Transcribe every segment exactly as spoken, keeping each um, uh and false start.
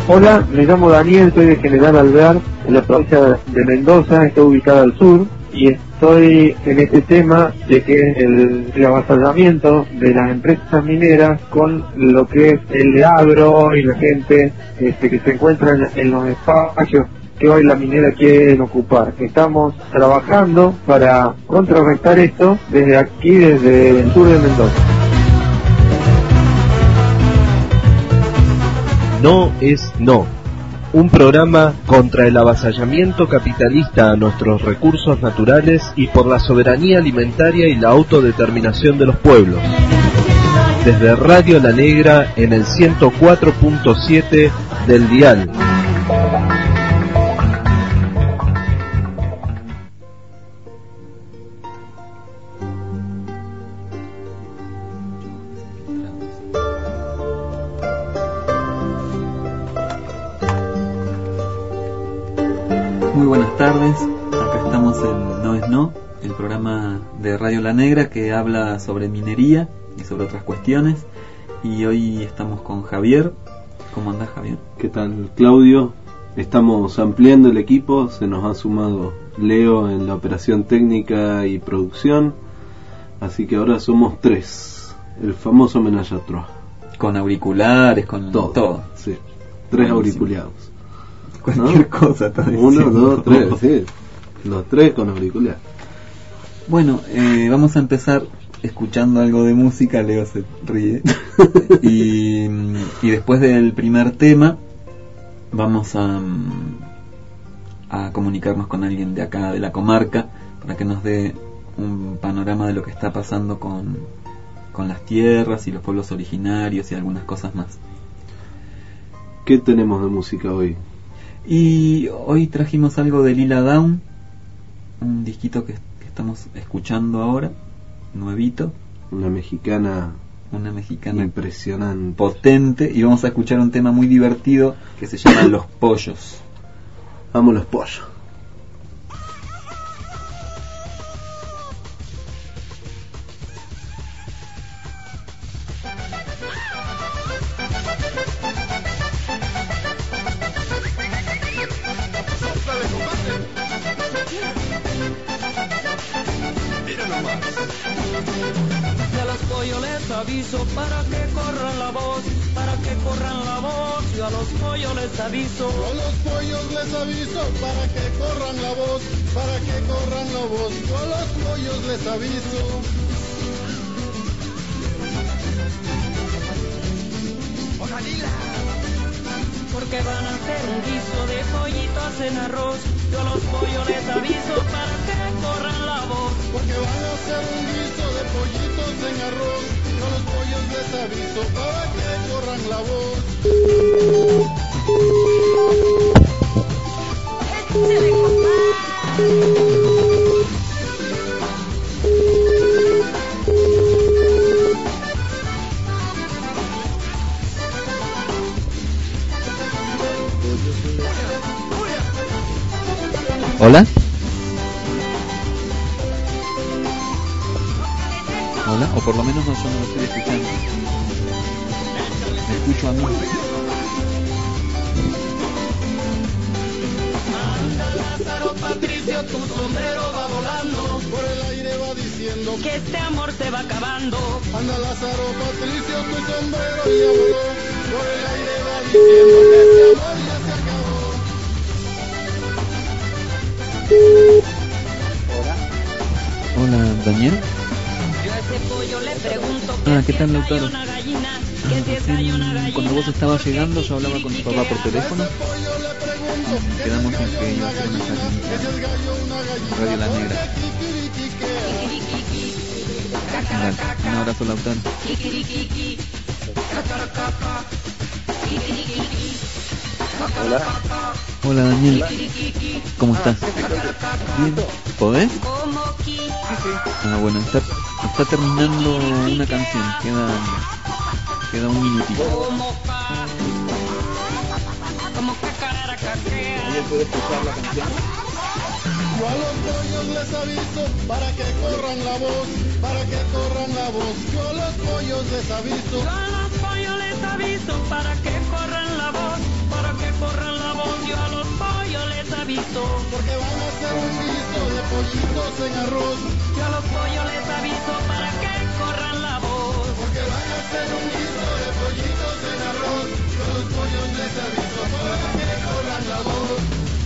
Hola, me llamo Daniel, soy de General Alvear, en la provincia de Mendoza, estoy ubicada al sur, y estoy en este tema de que el, el avasallamiento de las empresas mineras con lo que es el agro y la gente este, que se encuentra en, en los espacios que hoy la minera quiere ocupar. Estamos trabajando para contrarrestar esto desde aquí, desde el sur de Mendoza. No es no. Un programa contra el avasallamiento capitalista a nuestros recursos naturales y por la soberanía alimentaria y la autodeterminación de los pueblos. Desde Radio La Negra en el ciento cuatro punto siete del dial. Muy buenas tardes, acá estamos en No es No, el programa de Radio La Negra que habla sobre minería y sobre otras cuestiones. Y hoy estamos con Javier. ¿Cómo andás, Javier? ¿Qué tal, Claudio? Estamos ampliando el equipo, se nos ha sumado Leo en la operación técnica y producción, así que ahora somos tres, el famoso Menage à Trois. Con auriculares, con todo, todo. Sí, tres auriculados. Cualquier ¿No? cosa está diciendo. Uno, dos, tres, sí. Los tres con auricular. Bueno, eh, vamos a empezar escuchando algo de música. Leo se ríe. y, y después del primer tema vamos a, a comunicarnos con alguien de acá, de la comarca, para que nos dé un panorama de lo que está pasando con, con las tierras y los pueblos originarios y algunas cosas más. ¿Qué tenemos de música hoy? Y hoy trajimos algo de Lila Downs, un disquito que, que estamos escuchando ahora, nuevito. Una mexicana, una mexicana impresionante, potente, y vamos a escuchar un tema muy divertido que se llama Los Pollos. Amo los pollos. Aviso para que corran la voz, para que corran la voz, yo a los pollos les aviso. A los pollos les aviso para que corran la voz, para que corran la voz, yo a los pollos les aviso. Porque van a hacer un guiso de pollitos en arroz, yo a los pollos les aviso para que corran la voz. Porque van a hacer un guiso de pollitos en arroz, yo a los pollos les aviso para que corran la voz. ¡Échale, compadre! ¿Hola? ¿Hola? O por lo menos no, yo no lo estoy escuchando. Me escucho a mí. Anda, Lázaro Patricio, tu sombrero va volando, por el aire va diciendo que este amor se va acabando. Anda, Lázaro Patricio, tu sombrero ya voló, por el aire va diciendo que este amor ya se acabó. Hola. Hola, Daniel. Yo a ese pollo le pregunto Ah, ¿qué tal, Lautaro? una gallina, Ah, que si es hay una recién, gallina. cuando vos estabas llegando, yo hablaba con tu papá por teléfono. Quedamos en que iba a hacer una salinita. Radio La Negra. Dale, un abrazo, Lautaro. Hola. Hola, Daniel. ¿Cómo estás? Bien. ¿Podés? Ah, bueno, está, está terminando una canción. Queda, queda un minutito. ¿Alguien puede escuchar la canción? Yo a los pollos les aviso para que corran la voz, para que corran la voz. Yo a los pollos les aviso. Yo a los pollos les aviso para que corran la voz, para que corran la voz, yo a los pollos les aviso. Porque van a hacer un guiso de pollitos en arroz. Yo a los pollos les aviso para que corran la voz. Porque van a hacer un guiso de pollitos en arroz. Yo a los pollos les aviso para que corran la voz.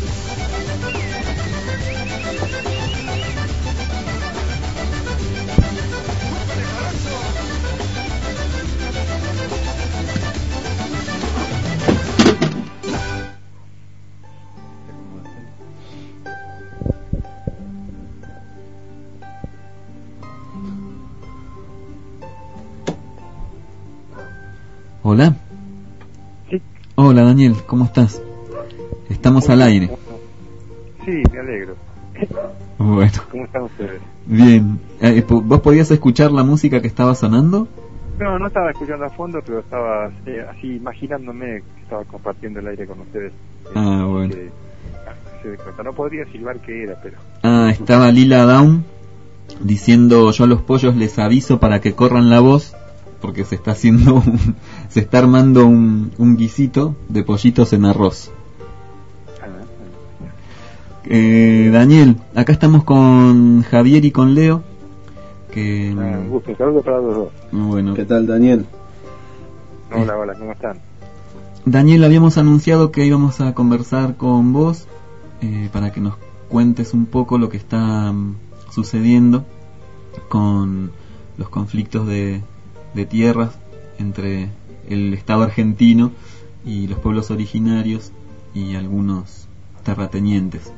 Hola. Sí. Hola Daniel, ¿cómo estás? Estamos al aire. Sí, me alegro. Bueno, ¿Cómo están ustedes? bien. Eh, ¿Vos podías escuchar la música que estaba sonando? No, no estaba escuchando a fondo, pero estaba eh, así imaginándome que estaba compartiendo el aire con ustedes. Eh, Ah, bueno. que, ah, se dé cuenta. No podría silbar qué era, pero... Ah, estaba Lila Down diciendo: yo a los pollos les aviso para que corran la voz, porque se está haciendo un, se está armando un, un guisito de pollitos en arroz. Ah, ah. Eh, Daniel, acá estamos con Javier y con Leo. Que Ah, un gusto, saludo para los dos. bueno, ¿Qué tal, Daniel? Hola, hola, ¿cómo están? Daniel, habíamos anunciado que íbamos a conversar con vos eh, para que nos cuentes un poco lo que está um, sucediendo con los conflictos de, de tierras entre el Estado argentino y los pueblos originarios y algunos terratenientes.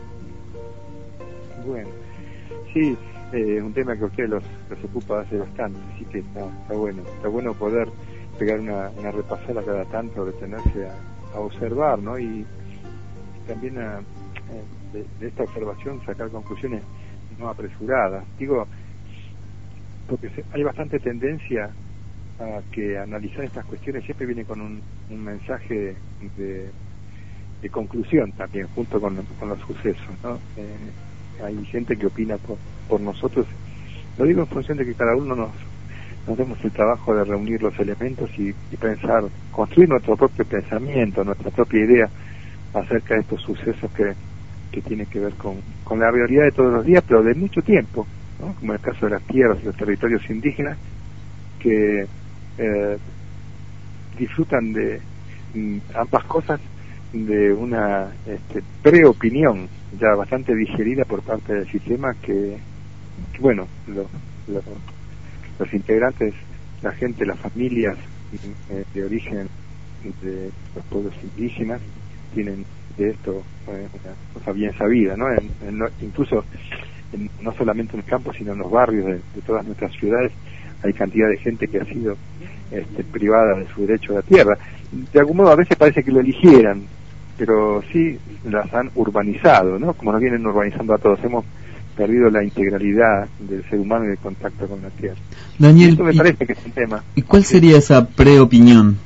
Bueno, sí, es eh, un tema que a ustedes los, los ocupa hace bastante, así que está, está bueno, está bueno poder pegar una, una repasada cada tanto, detenerse a, a observar, ¿no? Y, y también a, eh, de, de esta observación sacar conclusiones no apresuradas. Digo, porque se, hay bastante tendencia a que analizar estas cuestiones siempre viene con un, un mensaje de, de conclusión también, junto con, con los sucesos, ¿no? Eh, hay gente que opina por, por nosotros. Lo digo en función de que cada uno nos, nos demos el trabajo de reunir los elementos y, y pensar, construir nuestro propio pensamiento, nuestra propia idea acerca de estos sucesos que, que tienen que ver con, con la realidad de todos los días, pero de mucho tiempo, ¿no? Como en el caso de las tierras y los territorios indígenas, que eh, disfrutan de mm, ambas cosas, de una este, preopinión ya bastante digerida por parte del sistema que, que bueno, lo, lo, los integrantes, la gente, las familias eh, de origen de los pueblos indígenas tienen de esto eh, una cosa bien sabida, ¿no? En, en, incluso en, no solamente en el campo, sino en los barrios de, de todas nuestras ciudades hay cantidad de gente que ha sido este, privada de su derecho a la tierra. De algún modo a veces parece que lo eligieran, pero sí las han urbanizado, ¿no? Como nos vienen urbanizando a todos, hemos perdido la integralidad del ser humano y el contacto con la tierra. Daniel, y esto me y, parece que es un tema. ¿Y cuál sería esa preopinión?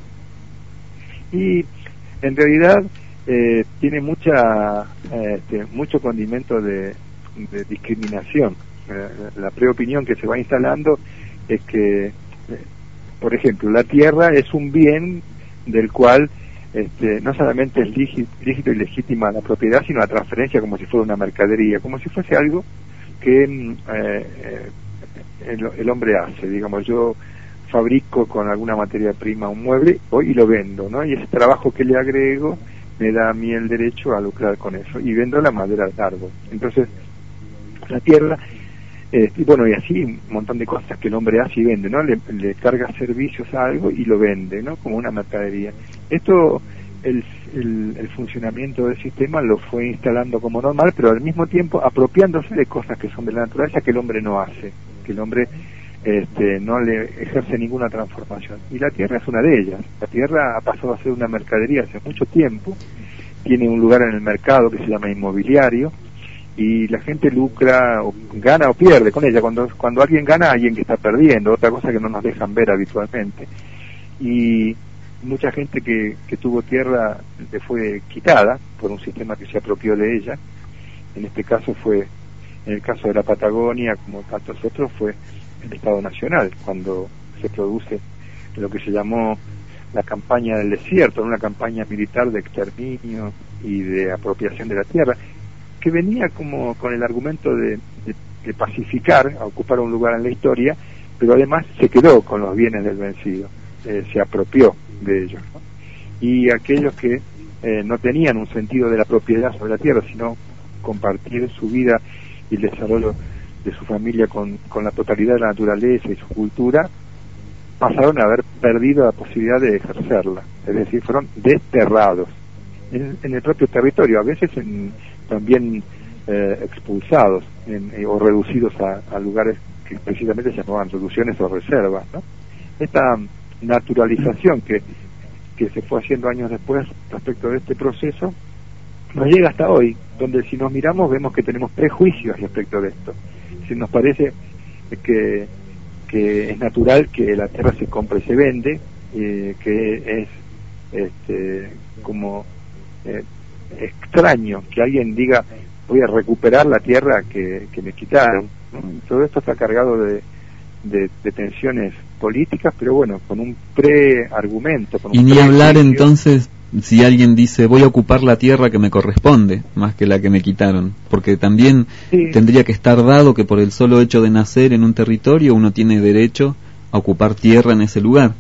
Y en realidad eh, tiene mucha este, mucho condimento de, de discriminación. Eh, la preopinión que se va instalando es que, eh, por ejemplo, la tierra es un bien del cual Este, no solamente es lícito y legítima la propiedad, sino la transferencia como si fuera una mercadería, como si fuese algo que eh, eh, el, el hombre hace. Digamos, yo fabrico con alguna materia prima un mueble hoy y lo vendo, ¿no? Y ese trabajo que le agrego me da a mí el derecho a lucrar con eso, y vendo la madera del árbol. Entonces, la tierra, eh, y bueno, y así un montón de cosas que el hombre hace y vende, ¿no? Le, le carga servicios a algo y lo vende, ¿no? Como una mercadería. Esto, el, el, el funcionamiento del sistema lo fue instalando como normal, pero al mismo tiempo apropiándose de cosas que son de la naturaleza que el hombre no hace, que el hombre este, no le ejerce ninguna transformación. Y la tierra es una de ellas. La tierra ha pasado a ser una mercadería hace mucho tiempo, tiene un lugar en el mercado que se llama inmobiliario, y la gente lucra, o gana o pierde con ella. Cuando, cuando alguien gana, alguien que está perdiendo, otra cosa que no nos dejan ver habitualmente. Y mucha gente que, que tuvo tierra le fue quitada por un sistema que se apropió de ella. En este caso fue, en el caso de la Patagonia, como tantos otros, fue el Estado Nacional, cuando se produce lo que se llamó la campaña del desierto, una campaña militar de exterminio y de apropiación de la tierra, que venía como con el argumento de, de, de pacificar, a ocupar un lugar en la historia, pero además se quedó con los bienes del vencido, eh, se apropió de ellos, ¿no? Y aquellos que eh, no tenían un sentido de la propiedad sobre la tierra, sino compartir su vida y el desarrollo de su familia con, con la totalidad de la naturaleza y su cultura, pasaron a haber perdido la posibilidad de ejercerla, es decir, fueron desterrados en, en el propio territorio, a veces en, también eh, expulsados en, eh, o reducidos a, a lugares que precisamente se llamaban reducciones o reservas, ¿no? Esta naturalización que, que se fue haciendo años después respecto de este proceso nos llega hasta hoy, donde si nos miramos vemos que tenemos prejuicios respecto de esto. Si nos parece que, que es natural que la tierra se compre y se vende, eh, que es este, como eh, extraño que alguien diga voy a recuperar la tierra que, que me quitaron, ¿no? Todo esto está cargado de, de, de tensiones políticas, pero bueno, con un pre-argumento. Con un y ni hablar pre-juicio. Entonces, si alguien dice voy a ocupar la tierra que me corresponde, más que la que me quitaron, porque también sí. Tendría que estar dado que por el solo hecho de nacer en un territorio uno tiene derecho a ocupar tierra en ese lugar.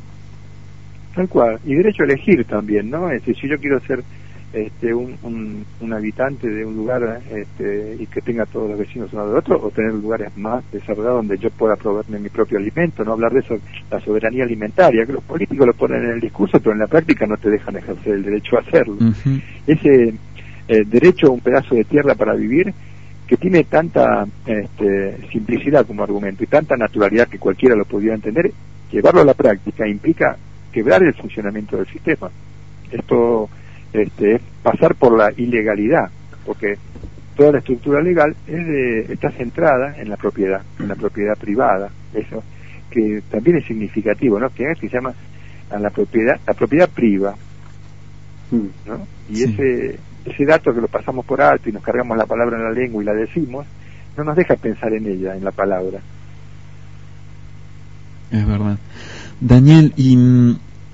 Tal cual, y derecho a elegir también, ¿no? Es decir, si yo quiero ser este, un, un, un habitante de un lugar este, y que tenga todos los vecinos uno de otro, o tener lugares más desarrollados donde yo pueda proveerme mi propio alimento, no hablar de eso, la soberanía alimentaria, que los políticos lo ponen en el discurso, pero en la práctica no te dejan ejercer el derecho a hacerlo. Uh-huh. Ese eh, derecho a un pedazo de tierra para vivir, que tiene tanta este, simplicidad como argumento y tanta naturalidad que cualquiera lo podría entender, llevarlo a la práctica implica quebrar el funcionamiento del sistema. Esto este, es pasar por la ilegalidad, porque toda la estructura legal es de, está centrada en la propiedad, en la propiedad privada, eso que también es significativo, ¿no? Que, es, que se llama a la propiedad, la propiedad priva, ¿no? Y sí. ese ese dato que lo pasamos por alto y nos cargamos la palabra en la lengua y la decimos, no nos deja pensar en ella, en la palabra. Es verdad. Daniel, y en,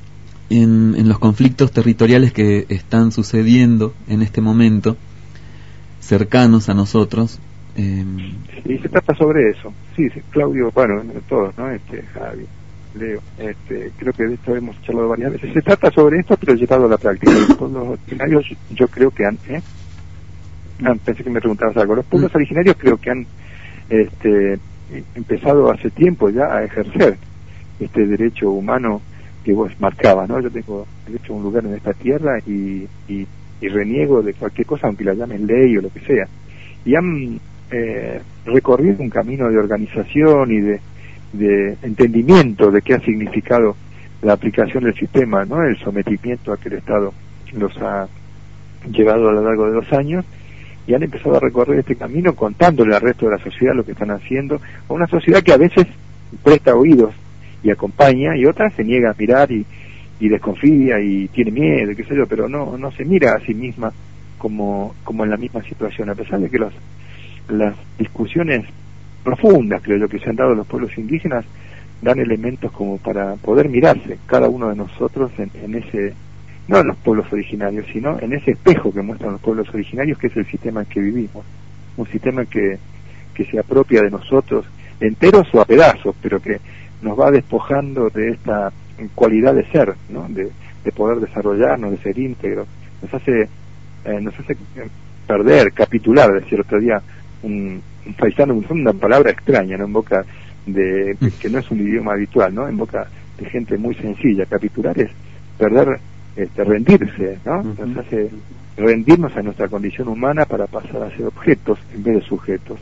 en los conflictos territoriales que están sucediendo en este momento, cercanos a nosotros, eh... sí, se trata sobre eso. Sí, sí, Claudio, bueno, todos, ¿no? Este, Javi, Leo, este, creo que de esto hemos charlado varias veces. Se trata sobre esto, pero llevado a la práctica. Los pueblos originarios, yo creo que han, ¿eh? Ah, pensé que me preguntabas algo. Los pueblos originarios creo que han, este, empezado hace tiempo ya a ejercer este derecho humano que vos marcabas, ¿no? Yo tengo derecho a un lugar en esta tierra y, y, y reniego de cualquier cosa, aunque la llamen ley o lo que sea. Y han eh, recorrido un camino de organización y de, de entendimiento de qué ha significado la aplicación del sistema, ¿no? El sometimiento a que el Estado los ha llevado a lo largo de los años, y han empezado a recorrer este camino contándole al resto de la sociedad lo que están haciendo, a una sociedad que a veces presta oídos y acompaña, y otra se niega a mirar y, y desconfía y tiene miedo, qué sé yo, pero no no se mira a sí misma como como en la misma situación, a pesar de que los, las discusiones profundas, creo yo, que se han dado los pueblos indígenas, dan elementos como para poder mirarse cada uno de nosotros en, en ese, no en los pueblos originarios, sino en ese espejo que muestran los pueblos originarios, que es el sistema en que vivimos, un sistema que, que se apropia de nosotros enteros o a pedazos, pero que nos va despojando de esta cualidad de ser, ¿no? de, de poder desarrollarnos, de ser íntegros, nos hace eh, nos hace perder, capitular, decía el otro día un, un paisano, una palabra extraña, ¿no? En boca de, que no es un idioma habitual, ¿no? En boca de gente muy sencilla. Capitular es perder, este, rendirse, ¿no? Nos hace rendirnos a nuestra condición humana para pasar a ser objetos en vez de sujetos.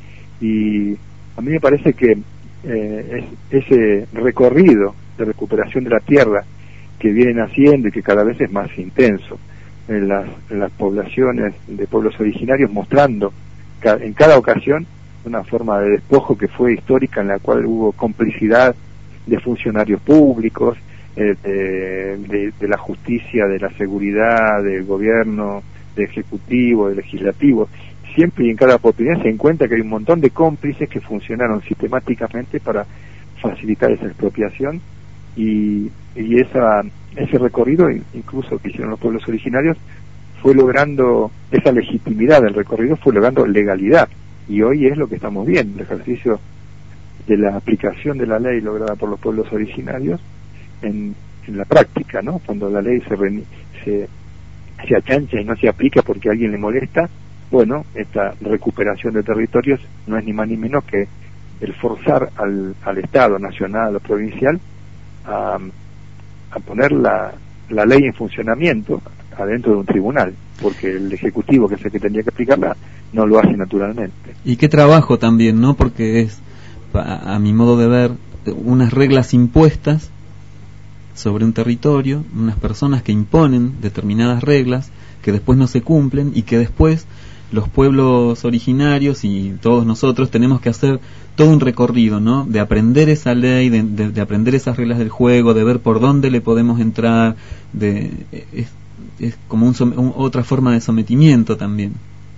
Y a mí me parece que eh, es, ese recorrido de recuperación de la tierra que vienen haciendo y que cada vez es más intenso en las, en las poblaciones de pueblos originarios, mostrando ca en cada ocasión una forma de despojo que fue histórica, en la cual hubo complicidad de funcionarios públicos, eh, de, de, de la justicia, de la seguridad, del gobierno, del ejecutivo, del legislativo. Siempre y en cada oportunidad se encuentra que hay un montón de cómplices que funcionaron sistemáticamente para facilitar esa expropiación y, y esa ese recorrido, incluso que hicieron los pueblos originarios, fue logrando, esa legitimidad del recorrido fue logrando legalidad, y hoy es lo que estamos viendo, el ejercicio de la aplicación de la ley lograda por los pueblos originarios en, en la práctica, ¿no? Cuando la ley se, re, se se achancha y no se aplica porque a alguien le molesta, bueno, esta recuperación de territorios no es ni más ni menos que el forzar al, al Estado nacional o provincial a, a poner la, la ley en funcionamiento adentro de un tribunal, porque el Ejecutivo, que es el que tendría que aplicarla, no lo hace naturalmente. Y qué trabajo también, ¿no? Porque es, a, a mi modo de ver, unas reglas impuestas sobre un territorio, unas personas que imponen determinadas reglas que después no se cumplen y que después los pueblos originarios y todos nosotros tenemos que hacer todo un recorrido, ¿no? De aprender esa ley, de, de, de aprender esas reglas del juego, de ver por dónde le podemos entrar, de es, es como un, un, otra forma de sometimiento también.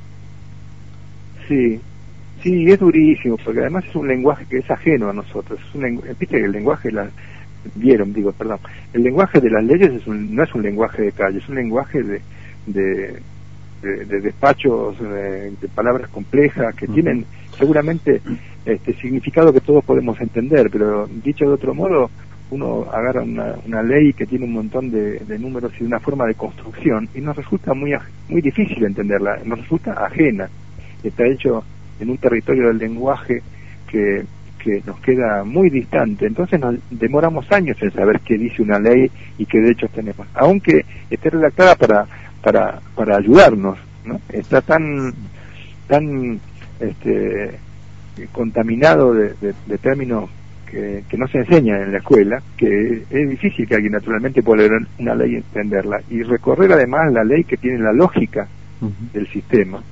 Sí, sí, es durísimo, porque además es un lenguaje que es ajeno a nosotros. Es un lengu- viste que el lenguaje la vieron, digo, perdón, el lenguaje de las leyes es un, no es un lenguaje de calle, es un lenguaje de de, de, de despachos, de, de palabras complejas que uh-huh. tienen seguramente este significado que todos podemos entender, pero dicho de otro modo, uno agarra una, una ley que tiene un montón de, de números y una forma de construcción y nos resulta muy muy difícil entenderla, nos resulta ajena, está hecho en un territorio del lenguaje que que nos queda muy distante, entonces nos demoramos años en saber qué dice una ley y qué derechos tenemos, aunque esté redactada para para para ayudarnos, ¿no? Está tan tan este contaminado de, de, de términos que, que no se enseñan en la escuela, que es difícil que alguien naturalmente pueda leer una ley y entenderla, y recorrer además la ley que tiene la lógica uh-huh. del sistema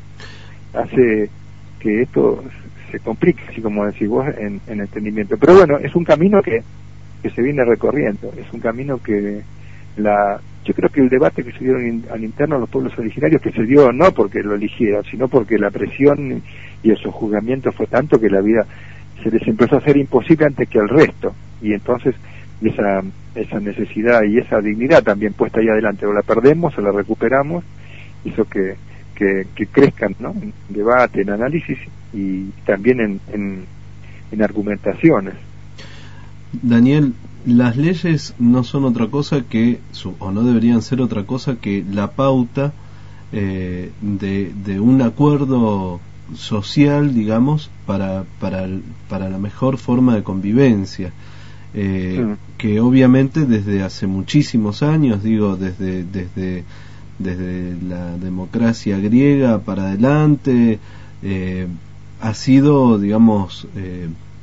hace que esto se complica, así como decís vos, en, en entendimiento. Pero bueno, es un camino que, que se viene recorriendo, es un camino que la yo creo que el debate que se dio in, al interno de los pueblos originarios, que se dio no porque lo eligieron, sino porque la presión y el sojuzgamiento fue tanto que la vida se les empezó a hacer imposible antes que al resto, y entonces esa esa necesidad y esa dignidad también puesta ahí adelante, o la perdemos o la recuperamos, hizo que Que, que crezcan, ¿no? En debate, en análisis y también en, en, en argumentaciones. Daniel, las leyes no son otra cosa que, o no deberían ser otra cosa que la pauta eh, de, de un acuerdo social, digamos, para, para, para la mejor forma de convivencia. Eh, sí. Que obviamente desde hace muchísimos años, digo, desde... desde desde la democracia griega para adelante, eh, ha sido, digamos, eh,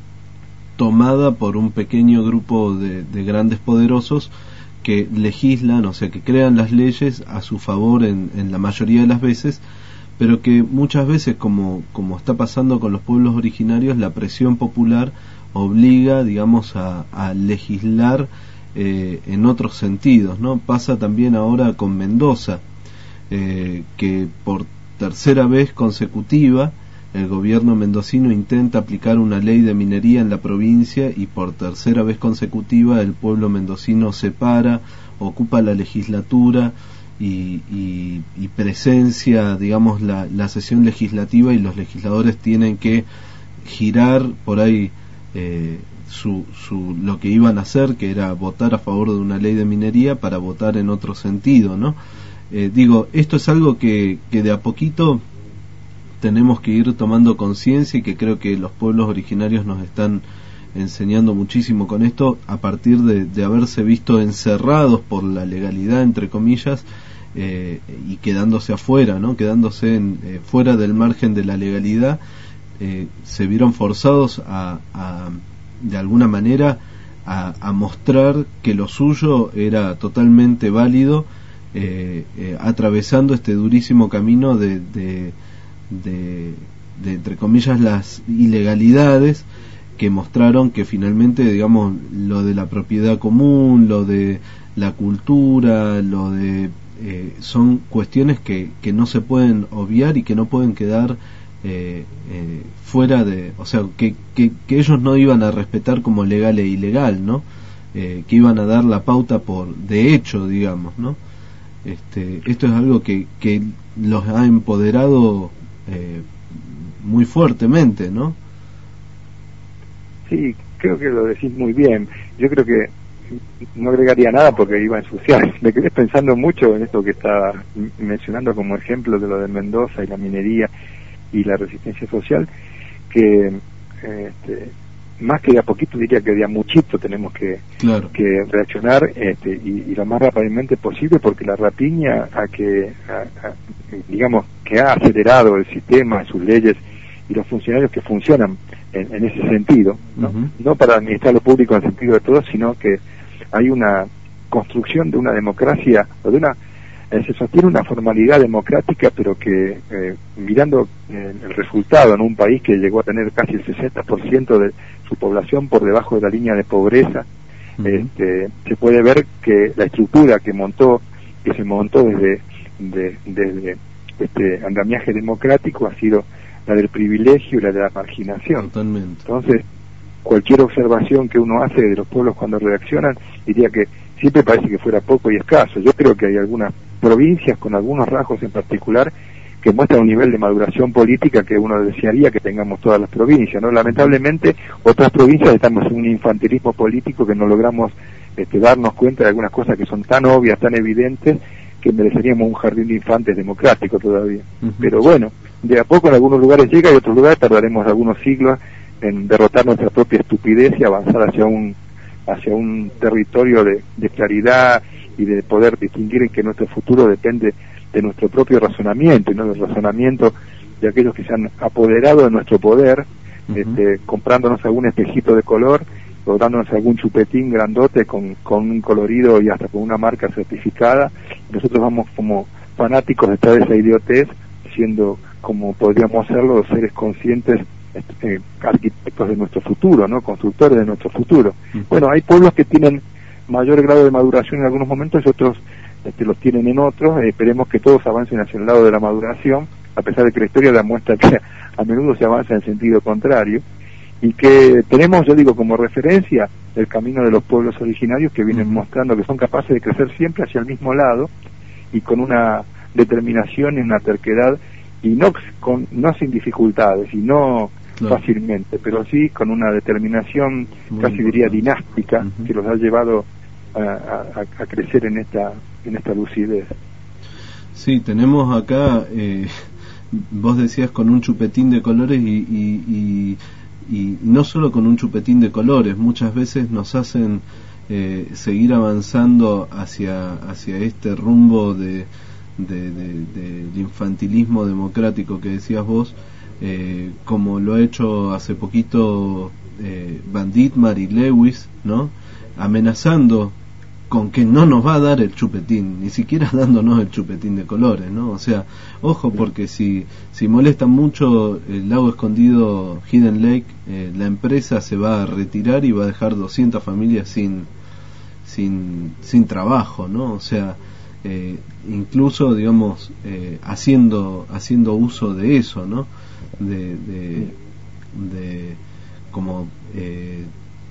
tomada por un pequeño grupo de, de grandes poderosos que legislan, o sea, que crean las leyes a su favor en, en la mayoría de las veces, pero que muchas veces, como, como está pasando con los pueblos originarios, la presión popular obliga, digamos, a, a legislar Eh, en otros sentidos, ¿no? Pasa también ahora con Mendoza, eh, que por tercera vez consecutiva el gobierno mendocino intenta aplicar una ley de minería en la provincia y por tercera vez consecutiva el pueblo mendocino se para, ocupa la legislatura y, y, y presencia, digamos, la, la sesión legislativa, y los legisladores tienen que girar por ahí eh, Su, su, lo que iban a hacer, que era votar a favor de una ley de minería, para votar en otro sentido, ¿no? Eh, digo, esto es algo que, que de a poquito tenemos que ir tomando conciencia, y que creo que los pueblos originarios nos están enseñando muchísimo con esto, a partir de, de haberse visto encerrados por la legalidad, entre comillas, eh, y quedándose afuera, ¿no? Quedándose en, eh, fuera del margen de la legalidad, eh, se vieron forzados a, a de alguna manera a, a mostrar que lo suyo era totalmente válido, eh, eh, atravesando este durísimo camino de, de, de, de, entre comillas, las ilegalidades que mostraron que finalmente, digamos, lo de la propiedad común, lo de la cultura, lo de eh, son cuestiones que, que no se pueden obviar y que no pueden quedar Eh, eh, fuera de, o sea, que, que, que ellos no iban a respetar como legal e ilegal, ¿no? eh, que iban a dar la pauta por de hecho, digamos, ¿no? Este, esto es algo que, que los ha empoderado eh, muy fuertemente, ¿no? Sí, creo que lo decís muy bien. Yo creo que no agregaría nada porque iba a ensuciar. Me quedé pensando mucho en esto que estaba mencionando como ejemplo de lo de Mendoza y la minería y la resistencia social, que este, más que de a poquito, diría que de a muchito tenemos que, claro. que reaccionar este, y, y lo más rápidamente posible, porque la rapiña a que a, a, digamos que ha acelerado el sistema, sus leyes y los funcionarios que funcionan en, en ese sentido, ¿no? Uh-huh. No para administrar lo público en el sentido de todo, sino que hay una construcción de una democracia o de una eh, se sostiene una formalidad democrática, pero que eh, mirando eh, el resultado en un país que llegó a tener casi el sesenta por ciento de su población por debajo de la línea de pobreza, uh-huh. este, se puede ver que la estructura que montó que se montó desde de, desde este andamiaje democrático ha sido la del privilegio y la de la marginación. Totalmente. Entonces, cualquier observación que uno hace de los pueblos cuando reaccionan, diría que siempre parece que fuera poco y escaso. Yo creo que hay algunas provincias con algunos rasgos en particular que muestran un nivel de maduración política que uno desearía que tengamos todas las provincias, ¿no? Lamentablemente, otras provincias estamos en un infantilismo político que no logramos este, darnos cuenta de algunas cosas que son tan obvias, tan evidentes, que mereceríamos un jardín de infantes democrático todavía. Uh-huh. Pero bueno, de a poco en algunos lugares llega y en otros lugares tardaremos algunos siglos en derrotar nuestra propia estupidez y avanzar hacia un hacia un territorio de, de claridad y de poder distinguir en que nuestro futuro depende de nuestro propio razonamiento y no del razonamiento de aquellos que se han apoderado de nuestro poder, uh-huh. este, comprándonos algún espejito de color o dándonos algún chupetín grandote con, con un colorido y hasta con una marca certificada. Nosotros vamos como fanáticos detrás de esa idiotez, siendo como podríamos hacerlo los seres conscientes, eh, arquitectos de nuestro futuro, ¿no? Constructores de nuestro futuro. Uh-huh. Bueno, hay pueblos que tienen mayor grado de maduración en algunos momentos y otros este, los tienen en otros. Eh, esperemos que todos avancen hacia el lado de la maduración, a pesar de que la historia demuestra que a menudo se avanza en sentido contrario, y que tenemos, yo digo, como referencia el camino de los pueblos originarios que vienen uh-huh. mostrando que son capaces de crecer siempre hacia el mismo lado y con una determinación y una terquedad, y no con no sin dificultades y no claro. fácilmente, pero sí con una determinación muy casi importante. Diría dinástica, uh-huh. que los ha llevado a, a, a crecer en esta en esta lucidez. Sí, tenemos acá eh, vos decías con un chupetín de colores y, y, y, y no solo con un chupetín de colores, muchas veces nos hacen eh, seguir avanzando hacia hacia este rumbo de De, de, de, de infantilismo democrático que decías vos, eh, como lo ha hecho hace poquito eh, Van Dittmar y Lewis, ¿no? Amenazando con que no nos va a dar el chupetín, ni siquiera dándonos el chupetín de colores, ¿no? O sea, ojo, porque si si molesta mucho el lago escondido Hidden Lake, eh, la empresa se va a retirar y va a dejar doscientas familias sin sin sin trabajo, ¿no? O sea, Eh, incluso digamos eh, haciendo haciendo uso de eso, ¿no? De, de, de como eh,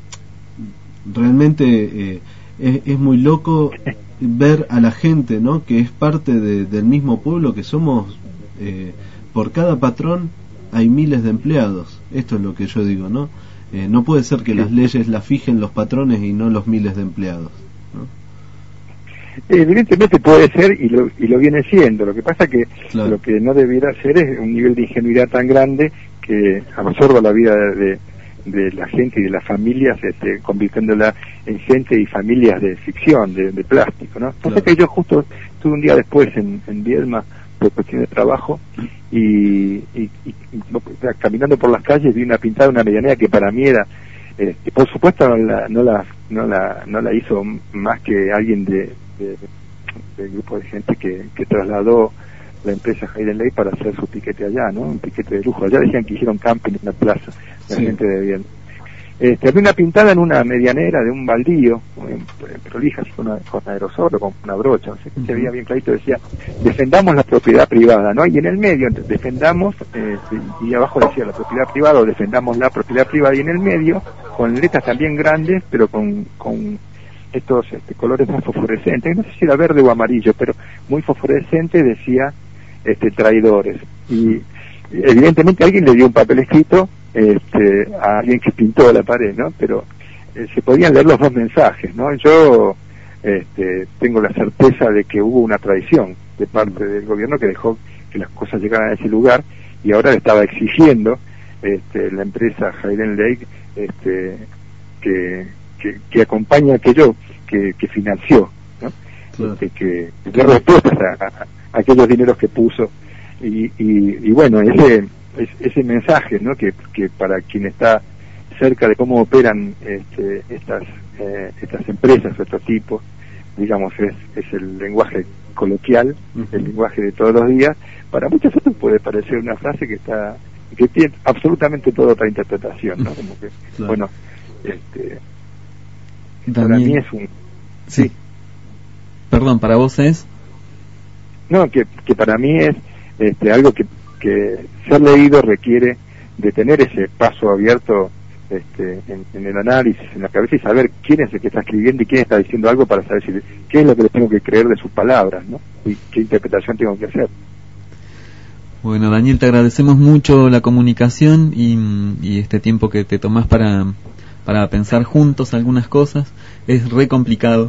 realmente eh, es, es muy loco ver a la gente, ¿no? Que es parte de, del mismo pueblo, que somos eh, por cada patrón hay miles de empleados. Esto es lo que yo digo, ¿no? Eh, no puede ser que las leyes las fijen los patrones y no los miles de empleados, ¿no? Evidentemente puede ser y lo, y lo viene siendo. Lo que pasa que claro. lo que no debiera ser es un nivel de ingenuidad tan grande que absorba la vida de, de la gente y de las familias, este, convirtiéndola en gente y familias de ficción, de, de plástico, ¿no? Claro. Pasa que yo justo estuve un día después en, en Viedma por cuestión de trabajo y, y, y, y caminando por las calles vi una pintada, una medianera que para mí era este, por supuesto no la, no la no la no la hizo más que alguien de De, del grupo de gente que, que trasladó la empresa Hidden Lake para hacer su piquete allá, ¿no? Un piquete de lujo. Allá decían que hicieron camping en la plaza, la sí. gente de bien. Este, había una pintada en una medianera de un baldío, muy prolija, así con, una, con aerosol o con una brocha, no sé, que uh-huh. se veía bien clarito, decía, defendamos la propiedad privada, ¿no? Y en el medio, defendamos, eh, y abajo decía la propiedad privada, o defendamos la propiedad privada, y en el medio, con letras también grandes, pero con, con estos este, colores más fosforescentes, no sé si era verde o amarillo, pero muy fosforescente, decía este, traidores. Y evidentemente alguien le dio un papel escrito este, a alguien que pintó la pared, ¿no? Pero eh, se podían leer los dos mensajes, ¿no? Yo este, tengo la certeza de que hubo una traición de parte del gobierno que dejó que las cosas llegaran a ese lugar, y ahora le estaba exigiendo este, la empresa Hayden Lake este, que, que, que acompañe aquello que, que financió, ¿no? Claro. Este, que dé respuestas a, a, a aquellos dineros que puso. Y, y, y bueno, ese ese mensaje, ¿no? que, que para quien está cerca de cómo operan este, estas eh, estas empresas o estos tipos, digamos, es, es el lenguaje coloquial, uh-huh. el lenguaje de todos los días. Para muchos otros puede parecer una frase que está que tiene absolutamente toda otra interpretación, ¿no? Como que, claro. bueno, este, para mí es un... Sí. Perdón, ¿para vos es? No, que, que para mí es este, algo que, que ser leído requiere de tener ese paso abierto este, en, en el análisis, en la cabeza, y saber quién es el que está escribiendo y quién está diciendo algo, para saber si, qué es lo que le tengo que creer de sus palabras, ¿no? Y qué interpretación tengo que hacer. Bueno, Daniel, te agradecemos mucho la comunicación y, y este tiempo que te tomás para, para pensar juntos algunas cosas. Es re complicado.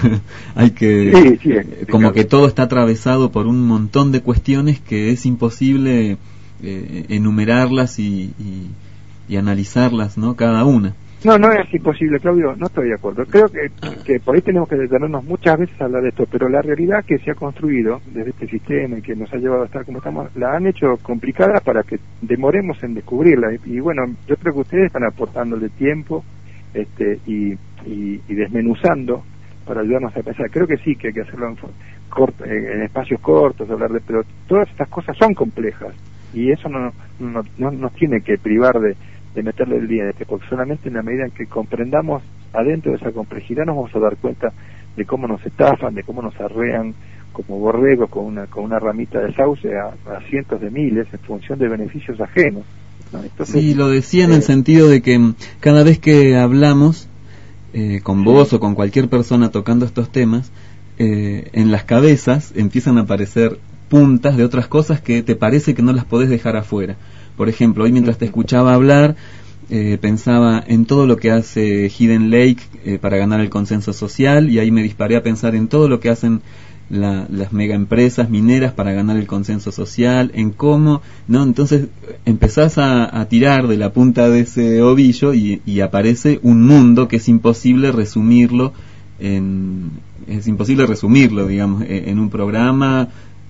Hay que, sí, sí, es como que todo está atravesado por un montón de cuestiones que es imposible eh, enumerarlas y, y, y analizarlas, ¿no? Cada una. No, no es imposible, Claudio, no estoy de acuerdo. Creo que, que por ahí tenemos que detenernos muchas veces a hablar de esto, pero la realidad que se ha construido desde este sistema y que nos ha llevado a estar como estamos, la han hecho complicada para que demoremos en descubrirla. Y, y bueno, yo creo que ustedes están aportándole tiempo este, y, y, y desmenuzando para ayudarnos a pensar. Creo que sí, que hay que hacerlo en, corto, en espacios cortos, hablar de, pero todas estas cosas son complejas y eso no, no, no nos tiene que privar de de meterle el diente, porque solamente en la medida en que comprendamos adentro de esa complejidad nos vamos a dar cuenta de cómo nos estafan, de cómo nos arrean como borregos con una con una ramita de sauce a, a cientos de miles en función de beneficios ajenos, ¿no? Entonces, sí, lo decía en eh, el sentido de que cada vez que hablamos eh, con vos o con cualquier persona tocando estos temas, eh, en las cabezas empiezan a aparecer puntas de otras cosas que te parece que no las podés dejar afuera. Por ejemplo, hoy mientras te escuchaba hablar, eh, pensaba en todo lo que hace Hidden Lake eh, para ganar el consenso social, y ahí me disparé a pensar en todo lo que hacen la, las mega empresas mineras para ganar el consenso social, en cómo, ¿no? Entonces empezás a, a tirar de la punta de ese ovillo y, y aparece un mundo que es imposible resumirlo en, es imposible resumirlo, digamos, en, en un programa,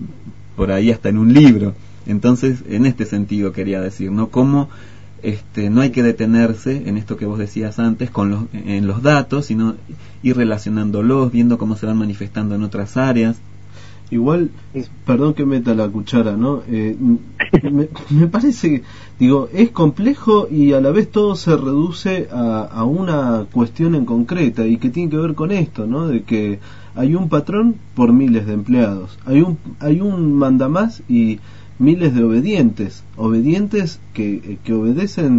por ahí hasta en un libro. Entonces, en este sentido quería decir, ¿no? Cómo este, no hay que detenerse en esto que vos decías antes, con los, en los datos, sino ir relacionándolos, viendo cómo se van manifestando en otras áreas. Igual, perdón que meta la cuchara, ¿no? Eh, me, me parece, digo, es complejo y a la vez todo se reduce a, a una cuestión en concreta y que tiene que ver con esto, ¿no? De que hay un patrón por miles de empleados, hay un, hay un mandamás y miles de obedientes, obedientes que, que obedecen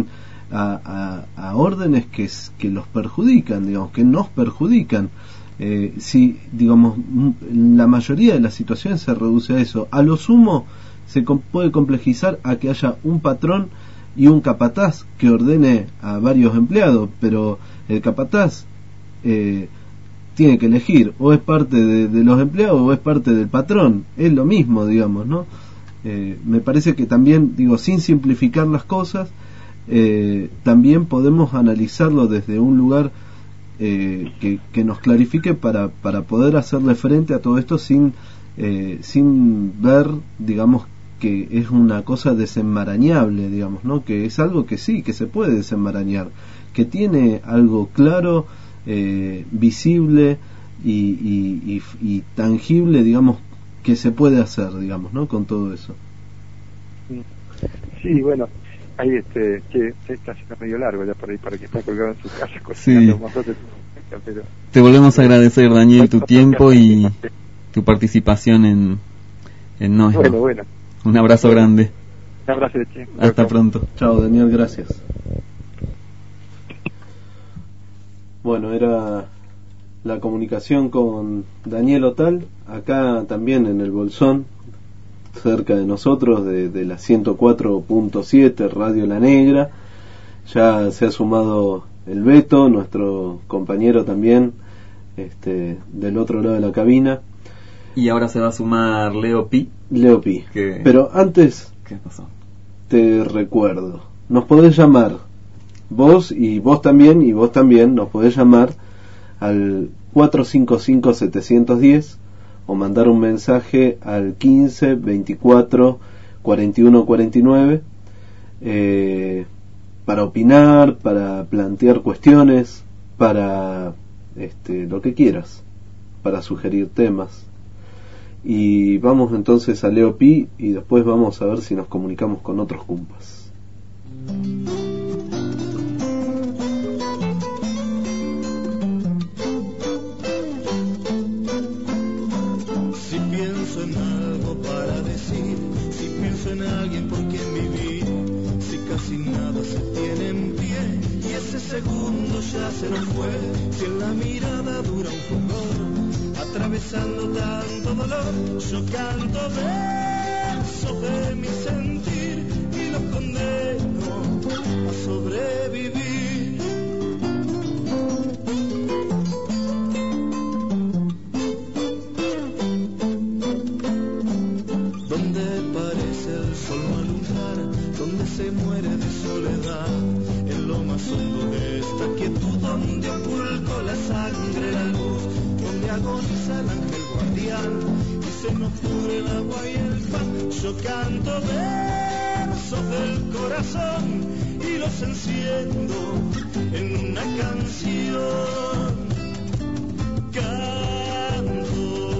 a, a, a órdenes que, que los perjudican, digamos, que nos perjudican. Eh, si, digamos, la mayoría de las situaciones se reduce a eso. A lo sumo se com- puede complejizar a que haya un patrón y un capataz que ordene a varios empleados, pero el capataz eh, tiene que elegir, o es parte de, de los empleados o es parte del patrón, es lo mismo, digamos, ¿no? Eh, me parece que también, digo, sin simplificar las cosas, eh, también podemos analizarlo desde un lugar eh, que, que nos clarifique para, para poder hacerle frente a todo esto sin, eh, sin ver, digamos, que es una cosa desenmarañable, digamos, ¿no? Que es algo que sí, que se puede desenmarañar, que tiene algo claro, eh, visible y, y, y, y tangible, digamos, que se puede hacer, digamos, ¿no? Con todo eso. Sí, bueno, ahí este, que está haciendo medio largo ya por ahí, para que está colgado en su casa cocinando sí. Nosotros, pero... Te volvemos a agradecer, Daniel, tu tiempo y tu participación en, en Noisno. Bueno, bueno. Un abrazo bueno. grande. Un abrazo de che. Hasta chao. Pronto. Chao, Daniel, gracias. Bueno, era la comunicación con Daniel Otal, acá también en el Bolsón, cerca de nosotros, de, de la ciento cuatro punto siete Radio La Negra. Ya se ha sumado el Beto, nuestro compañero también, este, del otro lado de la cabina. Y ahora se va a sumar Leo Pi. Leo Pi. Que... Pero antes, ¿qué pasó? Te recuerdo, nos podés llamar, vos y vos también, y vos también nos podés llamar al cuatro cinco cinco siete uno cero o mandar un mensaje al quince veinticuatro cuarenta y uno cuarenta y nueve eh, para opinar, para plantear cuestiones, para este, lo que quieras, para sugerir temas. Y vamos entonces a Leo Pi y después vamos a ver si nos comunicamos con otros cumpas. Si pienso en algo para decir, si pienso en alguien por quien vivir, si casi nada se tiene en pie y ese segundo ya se nos fue, si en la mirada dura un fulgor, atravesando tanto dolor, yo canto versos de mi sentir y los condeno a sobrevivir. Donde parece el sol no alumbrar, donde se muere de soledad, en lo más hondo de esta quietud, donde oculto la sangre, la luz, donde agoniza el ángel guardián y se nos pudre el agua y el pan. Yo canto versos del corazón y los enciendo en una canción. Canto,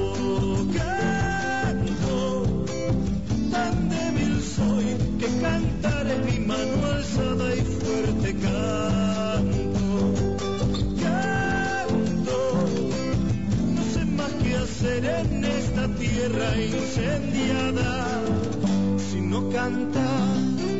canto, tan débil soy que cantar es mi mano alzada y fuerte. Canto, canto, hacer en esta tierra incendiada sino cantar.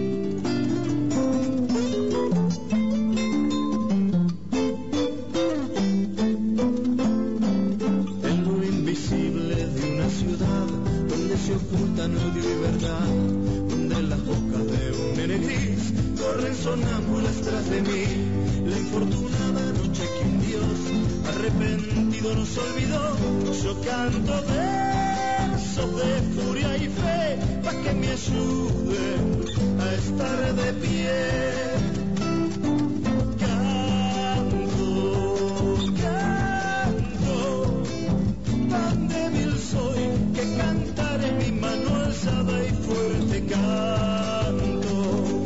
En lo invisible de una ciudad donde se ocultan odio y verdad, donde las bocas de un nene gris corren sonámbulas tras de mí, la infortunada noche que un Dios arrepentido nos olvidó, yo canto versos de furia y fe para que me ayuden a estar de pie. Canto, canto, tan débil soy que cantar es mi mano alzada y fuerte. Canto,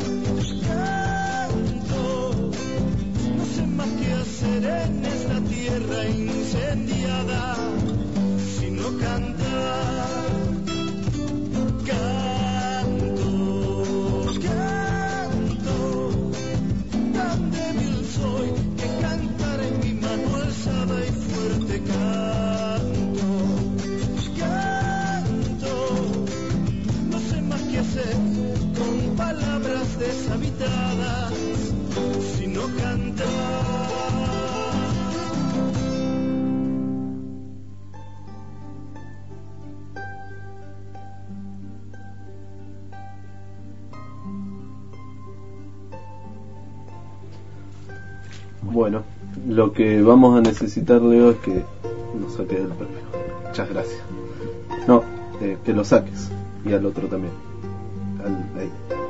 canto, no sé más qué hacer en esta tierra incendiada sino cantar. Canto, canto, tan débil soy que cantar en mi mano alzada y fuerte. Canto, canto, no sé más qué hacer con palabras deshabitadas sino cantar. Bueno, lo que vamos a necesitar, Leo, es que nos saques del premio. Muchas gracias. No, eh, que lo saques. Y al otro también. Al, ahí.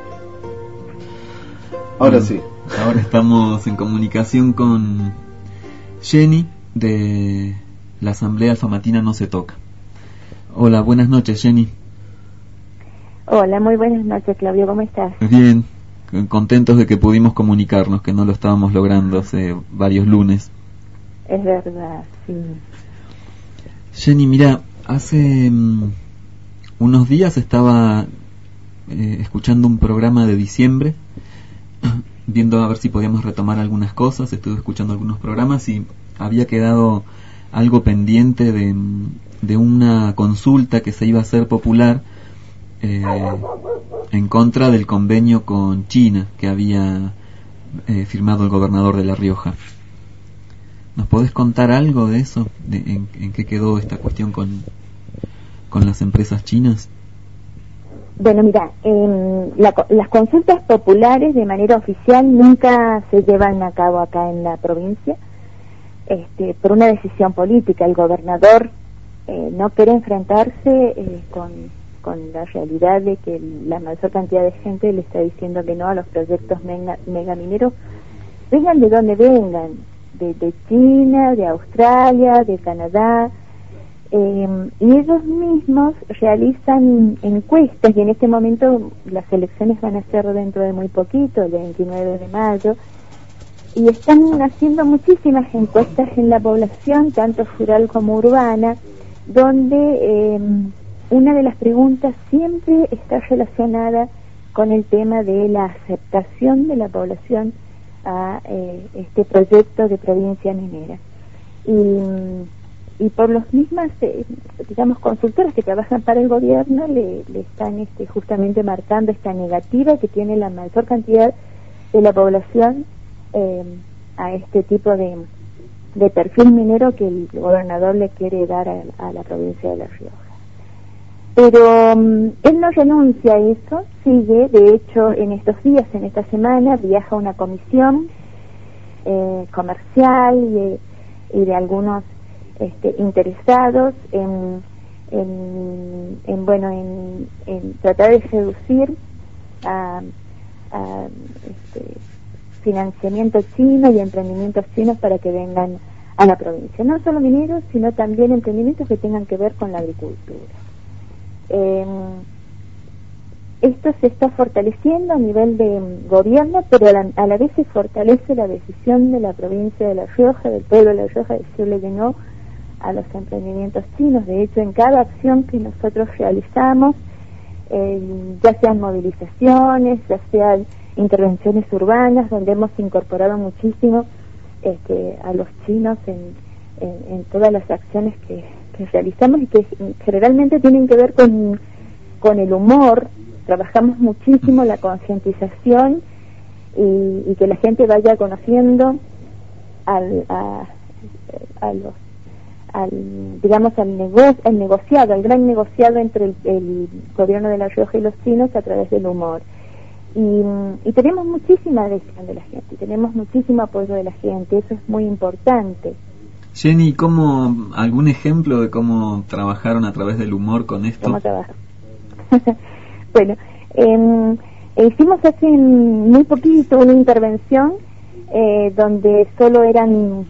Ahora bueno, sí. Ahora estamos en comunicación con Jenny de la Asamblea Alfamatina No Se Toca. Hola, buenas noches, Jenny. Hola, muy buenas noches, Claudio, ¿cómo estás? Bien, contentos de que pudimos comunicarnos, que no lo estábamos logrando hace varios lunes. Es verdad, sí. Jenny, mira, hace um, unos días estaba eh, escuchando un programa de diciembre, viendo a ver si podíamos retomar algunas cosas, estuve escuchando algunos programas y había quedado algo pendiente de, de una consulta que se iba a hacer popular eh, en contra del convenio con China que había eh, firmado el gobernador de La Rioja. ¿Nos podés contar algo de eso? De, en, ¿En qué quedó esta cuestión con, con las empresas chinas? Bueno, mira, eh, la, las consultas populares de manera oficial nunca se llevan a cabo acá en la provincia, este, por una decisión política. El gobernador eh, no quiere enfrentarse eh, con, con la realidad de que la mayor cantidad de gente le está diciendo que no a los proyectos mega, megamineros, vengan de donde vengan, de, de China, de Australia, de Canadá. Eh, y ellos mismos realizan encuestas, y en este momento las elecciones van a ser dentro de muy poquito, el veintinueve de mayo, y están haciendo muchísimas encuestas en la población, tanto rural como urbana, donde eh, una de las preguntas siempre está relacionada con el tema de la aceptación de la población a eh, este proyecto de provincia minera. Y y por los mismas, eh, digamos, consultoras que trabajan para el gobierno, le, le están este, justamente marcando esta negativa que tiene la mayor cantidad de la población eh, a este tipo de, de perfil minero que el gobernador le quiere dar a, a la provincia de La Rioja. Pero um, él no renuncia a eso, sigue. De hecho, en estos días, en esta semana, viaja una comisión eh, comercial y, y de algunos Este, interesados en, en, en bueno en, en tratar de seducir a, a este, financiamiento chino y emprendimientos chinos para que vengan a la provincia, no solo mineros, sino también emprendimientos que tengan que ver con la agricultura. Eh, esto se está fortaleciendo a nivel de gobierno, pero a la, a la vez se fortalece la decisión de la provincia de La Rioja, del pueblo de La Rioja, de decirle que no a los emprendimientos chinos. De hecho, en cada acción que nosotros realizamos, eh, ya sean movilizaciones, ya sean intervenciones urbanas, donde hemos incorporado muchísimo este, a los chinos en, en, en todas las acciones que, que realizamos, y que generalmente tienen que ver con, con el humor. Trabajamos muchísimo la concientización y, y que la gente vaya conociendo al, a, a los al digamos al negocio, al negociado, al gran negociado entre el, el gobierno de La Rioja y los chinos a través del humor. Y, y tenemos muchísima adhesión de la gente, y tenemos muchísimo apoyo de la gente, eso es muy importante. Jenny, ¿cómo, algún ejemplo de cómo trabajaron a través del humor con esto? ¿Cómo trabajan? Bueno, eh, hicimos hace muy poquito una intervención eh, donde solo eran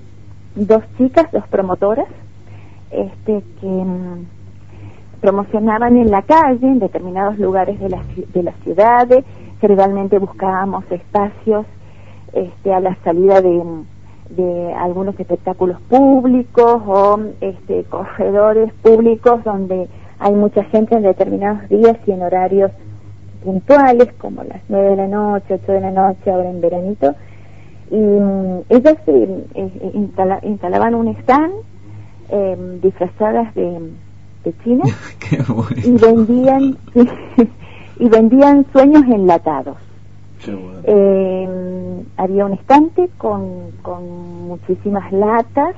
dos chicas, dos promotoras, este, que um, promocionaban en la calle, en determinados lugares de la, de la ciudad. Generalmente buscábamos espacios este, a la salida de, de algunos espectáculos públicos o este, corredores públicos donde hay mucha gente en determinados días y en horarios puntuales, como las nueve de la noche, ocho de la noche, ahora en veranito. Y um, ellas eh, eh, instala, instalaban un stand eh, disfrazadas de, de China. Qué bueno. Y vendían y vendían sueños enlatados. Qué bueno. Eh, había un estante con, con muchísimas latas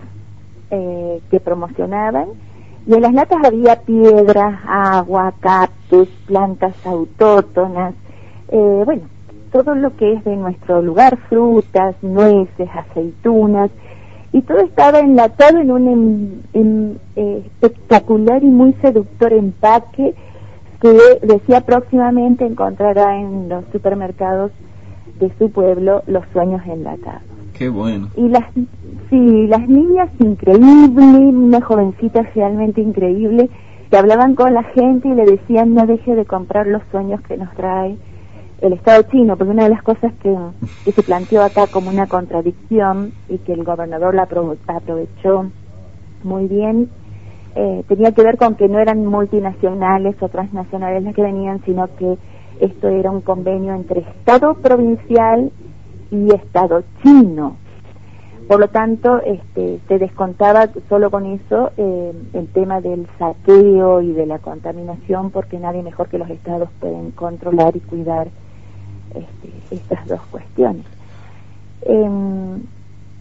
eh, que promocionaban, y en las latas había piedras, agua, cactus, plantas autóctonas, eh, bueno, todo lo que es de nuestro lugar, frutas, nueces, aceitunas, y todo estaba enlatado en un en, en, eh, espectacular y muy seductor empaque que decía: próximamente encontrará en los supermercados de su pueblo los sueños enlatados. Qué bueno. Y las sí, las niñas increíbles, una jovencita realmente increíble, que hablaban con la gente y le decían: no deje de comprar los sueños que nos trae el Estado chino, porque una de las cosas que, que se planteó acá como una contradicción y que el gobernador la aprovechó muy bien, eh, tenía que ver con que no eran multinacionales o transnacionales las que venían, sino que esto era un convenio entre Estado provincial y Estado chino. Por lo tanto, este, se descontaba solo con eso eh, el tema del saqueo y de la contaminación, porque nadie mejor que los estados pueden controlar y cuidar este, estas dos cuestiones. Eh,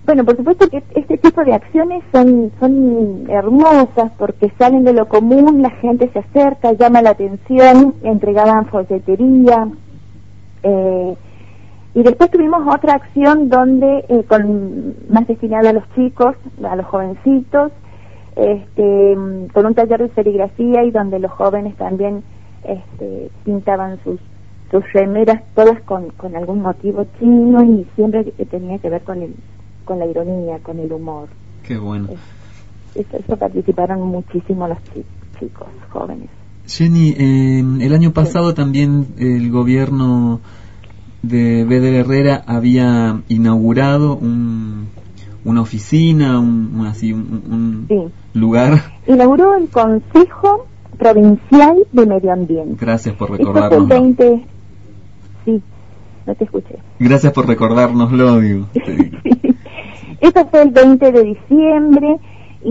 Bueno, por supuesto que este tipo de acciones son son hermosas porque salen de lo común, la gente se acerca, llama la atención, entregaban folletería, eh, y después tuvimos otra acción donde, eh, con más destinada a los chicos, a los jovencitos, este, con un taller de serigrafía y donde los jóvenes también este, pintaban sus sus remeras todas con, con algún motivo chino y siempre tenía que ver con el con la ironía, con el humor. Qué bueno. Eso, eso participaron muchísimo los chicos, jóvenes. Jenny, eh, el año pasado sí. también el gobierno de Vedder Herrera había inaugurado un, una oficina, un, un, así, un, un sí. lugar. Inauguró el Consejo Provincial de Medio Ambiente. Gracias por recordarnos. Esto fue el veinte... Sí, no te escuché. Gracias por recordárnoslo, digo. Sí. Eso fue el veinte de diciembre y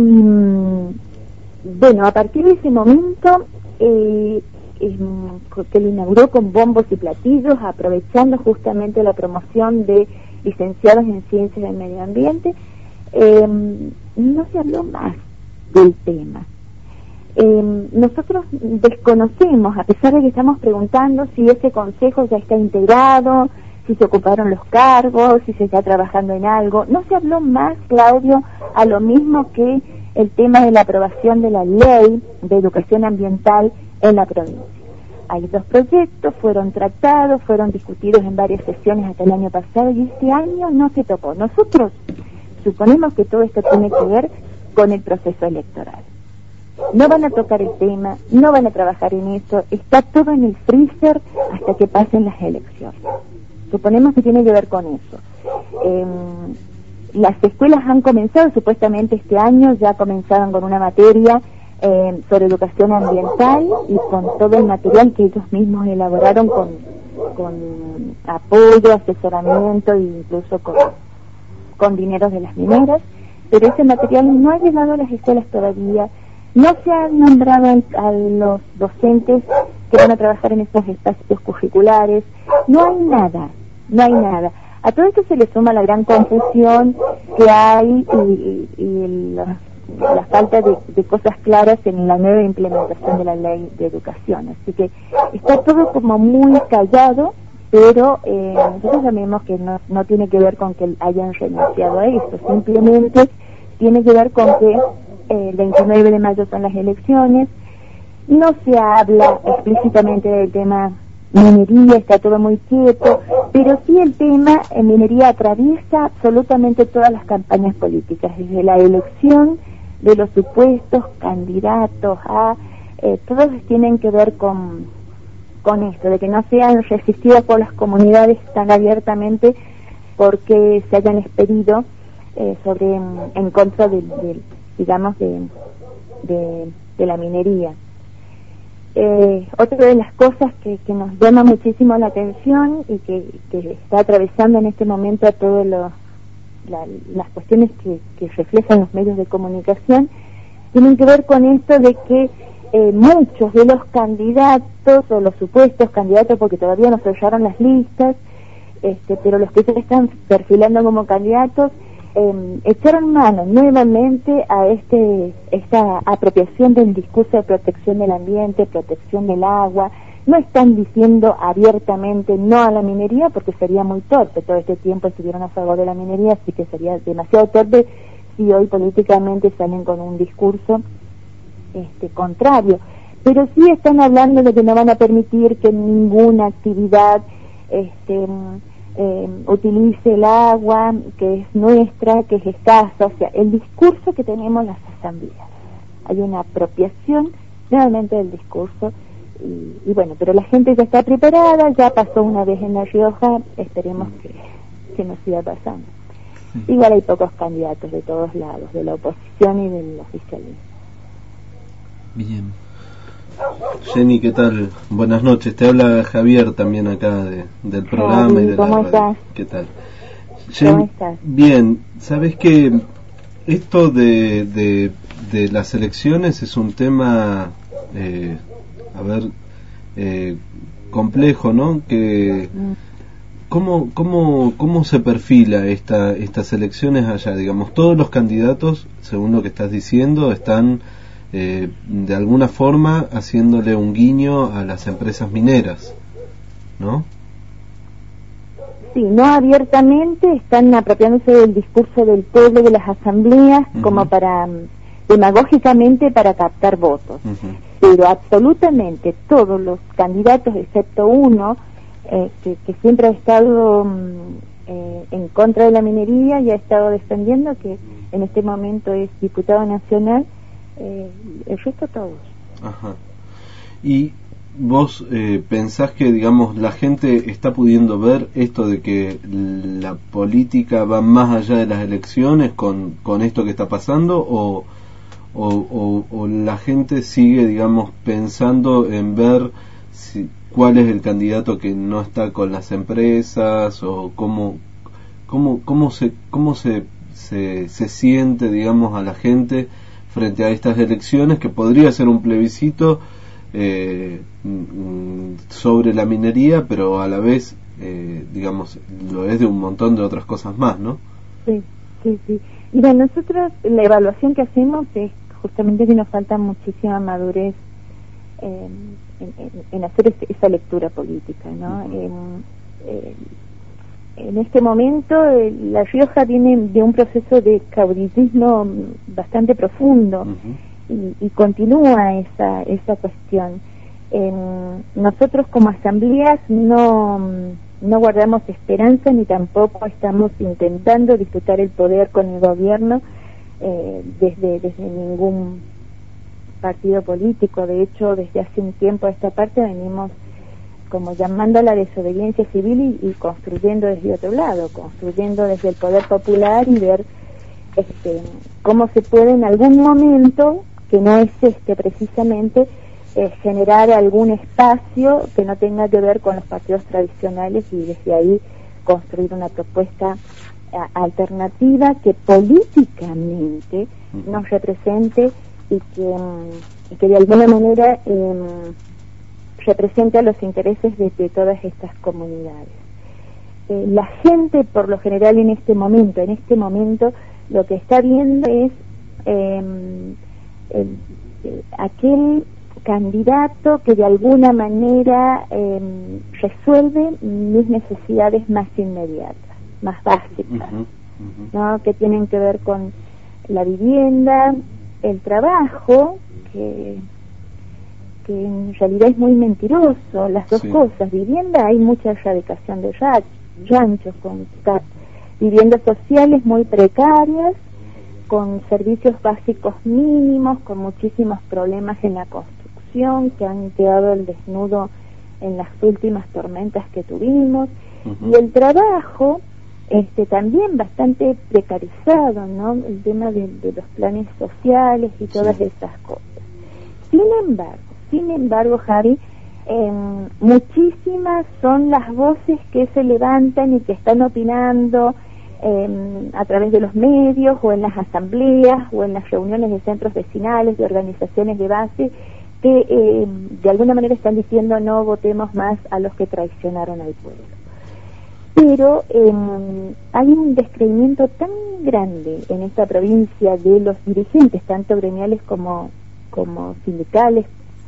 bueno, a partir de ese momento eh, eh, que lo inauguró con bombos y platillos, aprovechando justamente la promoción de licenciados en ciencias del medio ambiente, eh, no se habló más del tema. Eh, nosotros desconocemos, a pesar de que estamos preguntando si ese consejo ya está integrado, si se ocuparon los cargos, si se está trabajando en algo. No se habló más, Claudio, a lo mismo que el tema de la aprobación de la ley de educación ambiental en la provincia. Hay dos proyectos, fueron tratados, fueron discutidos en varias sesiones hasta el año pasado y este año no se tocó. Nosotros suponemos que todo esto tiene que ver con el proceso electoral. No van a tocar el tema, no van a trabajar en eso, está todo en el freezer hasta que pasen las elecciones. Suponemos que tiene que ver con eso. Eh, las escuelas han comenzado, supuestamente este año ya comenzaron con una materia eh, sobre educación ambiental y con todo el material que ellos mismos elaboraron con, con apoyo, asesoramiento e incluso con, con dineros de las mineras, pero ese material no ha llegado a las escuelas todavía. No se han nombrado a los docentes que van a trabajar en estos espacios curriculares. No hay nada, no hay nada. A todo esto se le suma la gran confusión que hay y, y, y la, la falta de, de cosas claras en la nueva implementación de la ley de educación. Así que está todo como muy callado, pero eh, nosotros sabemos que no, no tiene que ver con que hayan renunciado a esto, simplemente tiene que ver con que el veintinueve de mayo son las elecciones, no se habla explícitamente del tema minería, está todo muy quieto, pero sí el tema en minería atraviesa absolutamente todas las campañas políticas, desde la elección de los supuestos candidatos a, eh, todos tienen que ver con, con esto, de que no sean resistidos por las comunidades tan abiertamente porque se hayan expedido eh, sobre en contra del de, digamos, de, de, de la minería. Eh, otra de las cosas que, que nos llama muchísimo la atención y que, que está atravesando en este momento a todas la, las cuestiones que, que reflejan los medios de comunicación, tienen que ver con esto de que eh, muchos de los candidatos, o los supuestos candidatos, porque todavía no cerraron las listas, este, pero los que se están perfilando como candidatos, Eh, echaron mano nuevamente a este esta apropiación del discurso de protección del ambiente, protección del agua. No están diciendo abiertamente no a la minería porque sería muy torpe. Todo este tiempo estuvieron a favor de la minería, así que sería demasiado torpe si hoy políticamente salen con un discurso este contrario. Pero sí están hablando de que no van a permitir que ninguna actividad este Eh, utilice el agua que es nuestra, que es escasa, o sea, el discurso que tenemos las asambleas. Hay una apropiación realmente del discurso y, y bueno, pero la gente ya está preparada, ya pasó una vez en La Rioja, esperemos que, que no siga pasando. Igual hay pocos candidatos de todos lados, de la oposición y del oficialismo. Bien. Jenny, ¿qué tal? Buenas noches. Te habla Javier también acá de, del programa Javi, y de ¿cómo la radio. estás? ¿Qué tal? Jenny, ¿cómo estás? Bien. ¿Sabes que esto de, de, de las elecciones es un tema, eh, a ver, eh, complejo, ¿no? Que ¿cómo, cómo, cómo se perfila esta, estas elecciones allá? Digamos, todos los candidatos, según lo que estás diciendo, están eh, de alguna forma haciéndole un guiño a las empresas mineras, ¿no? Sí, no abiertamente, están apropiándose del discurso del pueblo, de las asambleas, uh-huh. como para, demagógicamente, para captar votos. Uh-huh. Pero absolutamente todos los candidatos, excepto uno, eh, que, que siempre ha estado eh, en contra de la minería y ha estado defendiendo, que en este momento es diputado nacional, eh, el resto todos. Ajá. Y vos eh, pensás que, digamos, la gente está pudiendo ver esto de que la política va más allá de las elecciones con, con esto que está pasando, o, o, o, o la gente sigue, digamos, pensando en ver si, cuál es el candidato que no está con las empresas, o cómo, cómo, cómo se, cómo se, se, se siente, digamos, a la gente frente a estas elecciones, que podría ser un plebiscito Eh, sobre la minería, pero a la vez, eh, digamos, lo es de un montón de otras cosas más, ¿no? Sí, sí, sí. Mira, nosotros la evaluación que hacemos es justamente que nos falta muchísima madurez eh, en, en, en hacer ese, esa lectura política, ¿no? Uh-huh. eh, eh, en este momento eh, La Rioja viene de un proceso de caudillismo bastante profundo. Uh-huh. Y, y continúa esa esa cuestión. Eh, nosotros como asambleas no no guardamos esperanza, ni tampoco estamos intentando disputar el poder con el gobierno eh, desde desde ningún partido político. De hecho, desde hace un tiempo a esta parte venimos como llamando a la desobediencia civil y, y construyendo desde otro lado, construyendo desde el poder popular, y ver este cómo se puede en algún momento, que no es este precisamente, eh, generar algún espacio que no tenga que ver con los partidos tradicionales, y desde ahí construir una propuesta a, alternativa que políticamente uh-huh. nos represente y que, y que de alguna manera eh, represente a los intereses de, de todas estas comunidades. Eh, la gente, por lo general, en este momento, en este momento, lo que está viendo es eh, El, el, aquel candidato que de alguna manera eh, resuelve mis necesidades más inmediatas, más básicas, uh-huh, uh-huh. ¿no? Que tienen que ver con la vivienda, el trabajo, que, que en realidad es muy mentiroso, las dos sí. cosas. Vivienda, hay mucha erradicación de ranchos, con viviendas sociales muy precarias, con servicios básicos mínimos, con muchísimos problemas en la construcción que han quedado al desnudo en las últimas tormentas que tuvimos, uh-huh. y el trabajo este también bastante precarizado, ¿no? El tema de, de los planes sociales y todas sí. esas cosas. Sin embargo, sin embargo, Javi, eh, muchísimas son las voces que se levantan y que están opinando Eh, a través de los medios, o en las asambleas, o en las reuniones de centros vecinales, de organizaciones de base, que eh, de alguna manera están diciendo no votemos más a los que traicionaron al pueblo. Pero eh, hay un descreimiento tan grande en esta provincia de los dirigentes, tanto gremiales como, como sindicales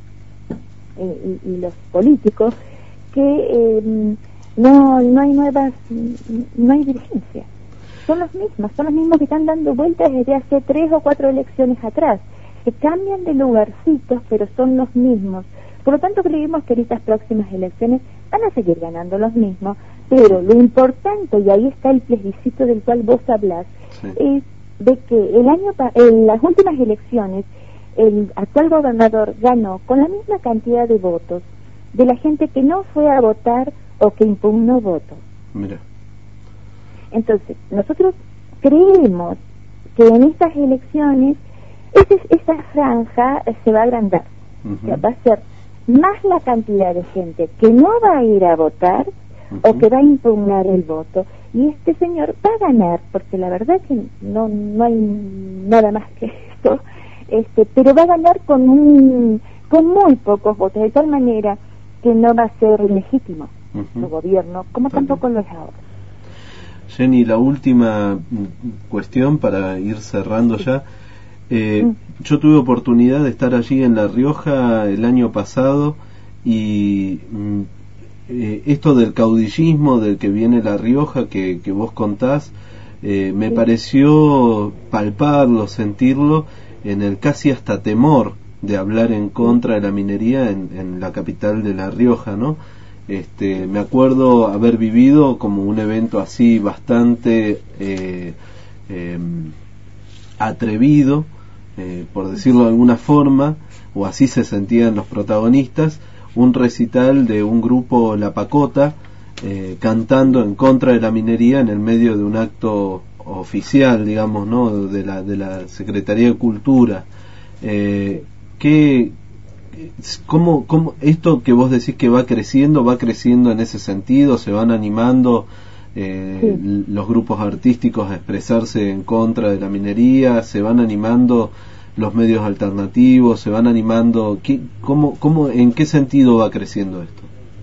eh, y, y los políticos, que eh, no, no hay nuevas, no hay dirigencia. Son los mismos, son los mismos que están dando vueltas desde hace tres o cuatro elecciones atrás, que cambian de lugarcitos, pero son los mismos. Por lo tanto, creemos que en estas próximas elecciones van a seguir ganando los mismos, pero lo importante, y ahí está el plebiscito del cual vos hablás, sí. es de que el año en las últimas elecciones el actual gobernador ganó con la misma cantidad de votos de la gente que no fue a votar o que impugnó votos. Mira. Entonces, nosotros creemos que en estas elecciones ese, esa franja se va a agrandar. Uh-huh. O sea, va a ser más la cantidad de gente que no va a ir a votar uh-huh. o que va a impugnar el voto. Y este señor va a ganar, porque la verdad que no, no hay nada más que esto, este, pero va a ganar con un, con muy pocos votos, de tal manera que no va a ser legítimo. uh-huh. su gobierno, como También. tampoco lo es ahora. Jenny, la última cuestión para ir cerrando ya. Eh, mm. Yo tuve oportunidad de estar allí en La Rioja el año pasado y mm, eh, esto del caudillismo del que viene La Rioja que, que vos contás, eh, me sí. pareció palparlo, sentirlo en el casi hasta temor de hablar en contra de la minería en, en la capital de La Rioja, ¿no? Este, me acuerdo haber vivido como un evento así bastante eh, eh, atrevido, eh, por decirlo de alguna forma, o así se sentían los protagonistas, un recital de un grupo La Pacota eh, cantando en contra de la minería en el medio de un acto oficial, digamos, ¿no? de la de la Secretaría de Cultura. Eh, ¿qué, cómo, cómo esto que vos decís que va creciendo, va creciendo en ese sentido? ¿Se van animando eh, sí. los grupos artísticos a expresarse en contra de la minería? ¿Se van animando los medios alternativos? ¿Se van animando? ¿Qué, cómo, cómo, ¿En qué sentido va creciendo esto?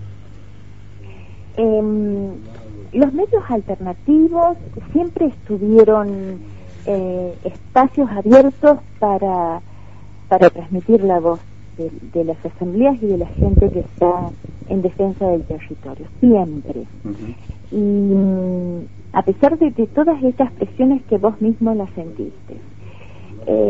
Eh, los medios alternativos siempre estuvieron eh, espacios abiertos para, para transmitir la voz de, de las asambleas y de la gente que está en defensa del territorio, siempre. Uh-huh. Y a pesar de, de todas estas presiones que vos mismo las sentiste, eh,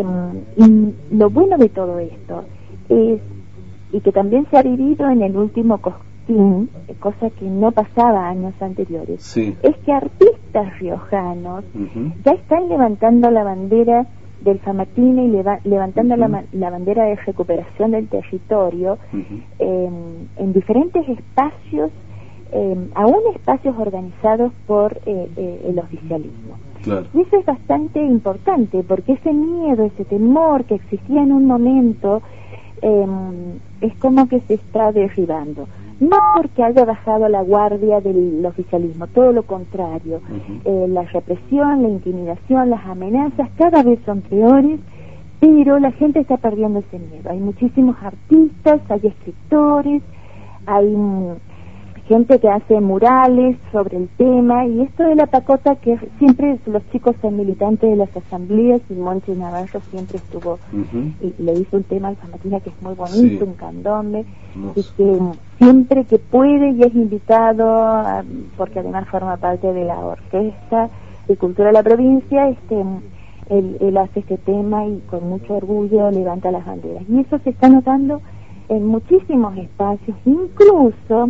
y lo bueno de todo esto es, y que también se ha vivido en el último Cosquín, cosa que no pasaba años anteriores, sí. es que artistas riojanos uh-huh. ya están levantando la bandera del San Martín y leva, levantando uh-huh. la, la bandera de recuperación del territorio uh-huh. eh, en diferentes espacios, eh, aún espacios organizados por eh, eh, el oficialismo. Claro. Y eso es bastante importante, porque ese miedo, ese temor que existía en un momento, eh, es como que se está derribando. No porque haya bajado la guardia del oficialismo, todo lo contrario. Uh-huh. Eh, la represión, la intimidación, las amenazas cada vez son peores, pero la gente está perdiendo ese miedo. Hay muchísimos artistas, hay escritores, hay um, gente que hace murales sobre el tema, y esto de La Pacota, que siempre los chicos son militantes de las asambleas, y Monchi Navarro siempre estuvo uh-huh. y le hizo un tema al San Martín que es muy bonito, sí. un candombe, no y que siempre que puede y es invitado, a, porque además forma parte de la Orquesta de Cultura de la provincia, este él, él hace este tema y con mucho orgullo levanta las banderas, y eso se está notando en muchísimos espacios, incluso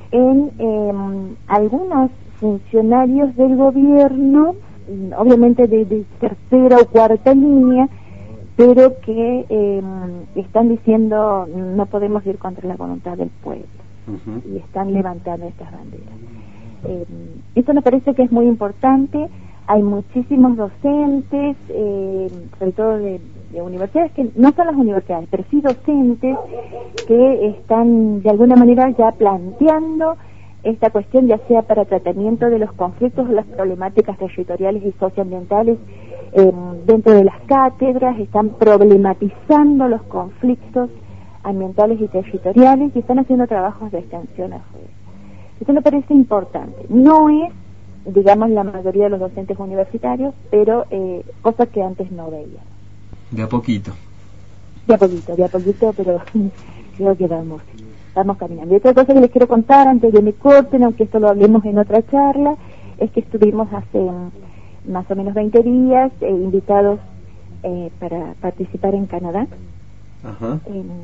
en eh, algunos funcionarios del gobierno, obviamente de, de tercera o cuarta línea, pero que eh, están diciendo no podemos ir contra la voluntad del pueblo, uh-huh. y están levantando estas banderas. Eh, esto me parece que es muy importante. Hay muchísimos docentes, eh, sobre todo de, de universidades, que no son las universidades, pero sí docentes que están de alguna manera ya planteando esta cuestión, ya sea para tratamiento de los conflictos o las problemáticas territoriales y socioambientales eh, dentro de las cátedras, están problematizando los conflictos ambientales y territoriales y están haciendo trabajos de extensión a juez. Esto me parece importante. No es, digamos, la mayoría de los docentes universitarios, pero eh, cosas que antes no veía. De a poquito. De a poquito, de a poquito, pero creo que vamos, vamos caminando. Y otra cosa que les quiero contar antes de que me corten, aunque esto lo hablemos en otra charla, es que estuvimos hace más o menos veinte días eh, invitados eh, para participar en Canadá. Ajá.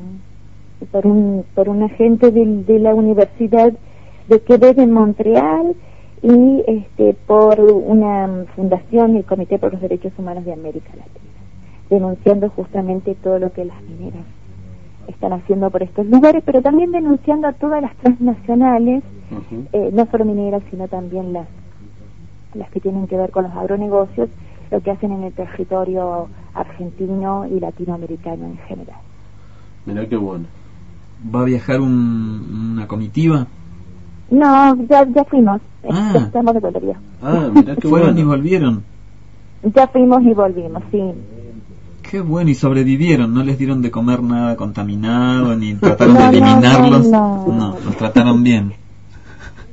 Eh, por un por un agente de, de la Universidad de Quebec en Montreal, y este por una fundación, el Comité por los Derechos Humanos de América Latina, denunciando justamente todo lo que las mineras están haciendo por estos lugares, pero también denunciando a todas las transnacionales, uh-huh. eh, no solo mineras, sino también las las que tienen que ver con los agronegocios, lo que hacen en el territorio argentino y latinoamericano en general. Mirá qué bueno. ¿Va a viajar un, una comitiva? No, ya, ya fuimos. Ah. Ya estamos de vuelta. Ah, mirá qué ¿Fueron bueno. y volvieron? Ya fuimos y volvimos, sí. Qué bueno, y sobrevivieron, no les dieron de comer nada contaminado, ni trataron no, de eliminarlos. No, no, no, los trataron bien.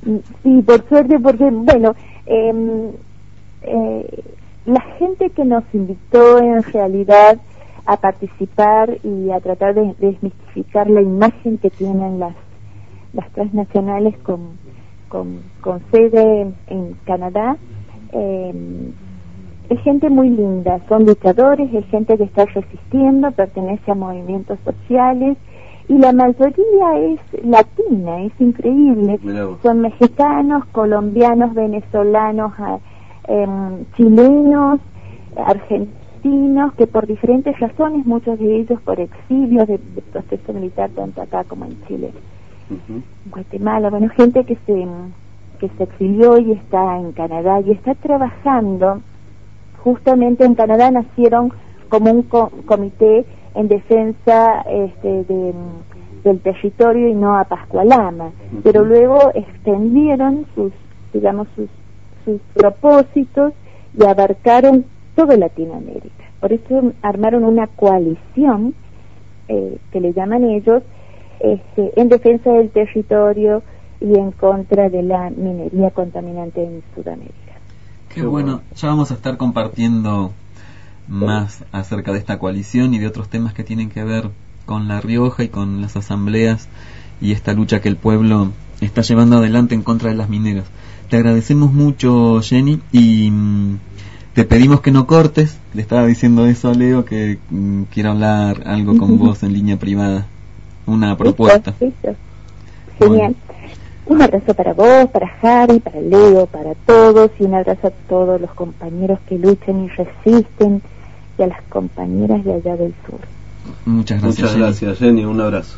Sí, por suerte, porque, bueno, eh, eh, la gente que nos invitó en realidad a participar y a tratar de desmistificar la imagen que tienen las las transnacionales con, con, con sede en Canadá, eh, es gente muy linda, son luchadores, es gente que está resistiendo, pertenece a movimientos sociales, y la mayoría es latina, es increíble. Son mexicanos, colombianos, venezolanos, eh, chilenos, argentinos, que por diferentes razones, muchos de ellos por exilios de, de proceso militar, tanto acá como en Chile, uh-huh. en Guatemala, bueno, gente que se que se exilió y está en Canadá y está trabajando. Justamente en Canadá nacieron como un co- comité en defensa este, de, del territorio y no a Pascualama, uh-huh. pero luego extendieron sus, digamos, sus, sus propósitos y abarcaron toda Latinoamérica. Por eso armaron una coalición, eh, que le llaman ellos, este, en defensa del territorio y en contra de la minería contaminante en Sudamérica. Qué bueno, ya vamos a estar compartiendo más acerca de esta coalición y de otros temas que tienen que ver con La Rioja y con las asambleas y esta lucha que el pueblo está llevando adelante en contra de las mineras. Te agradecemos mucho, Jenny, y mm, te pedimos que no cortes. Le estaba diciendo eso a Leo, que mm, quiero hablar algo con vos en línea privada, una propuesta. Listo, listo. Genial. Bueno. Un abrazo para vos, para Harry, para Leo, para todos, y un abrazo a todos los compañeros que luchan y resisten, y a las compañeras de allá del sur. Muchas gracias, Muchas Jenny. gracias, Jenny. Un abrazo.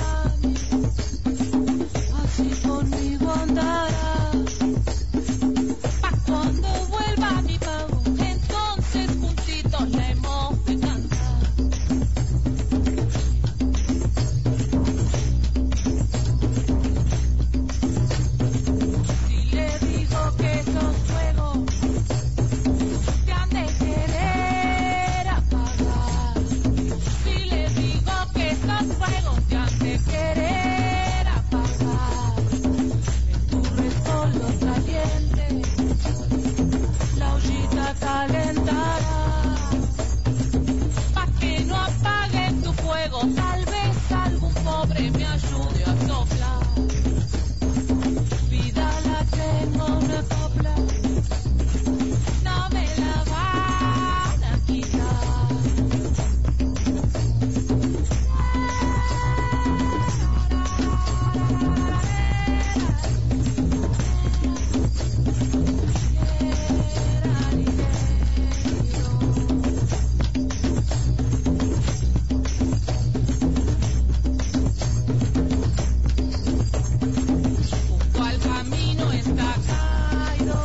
así conmigo andará. Pa' cuando vuelva mi pago, entonces juntitos le hemos de cantar. Si le digo que esos juegos te han de querer apagar, si le digo que esos juegos te han de querer apagar, en tu rescoldo caliente la ollita calentará. Pa' que no apaguen tu fuego, tal vez algún pobre me ayude a soplar. Vida la tengo una copla, no me la van a quitar. Junto al camino está caído,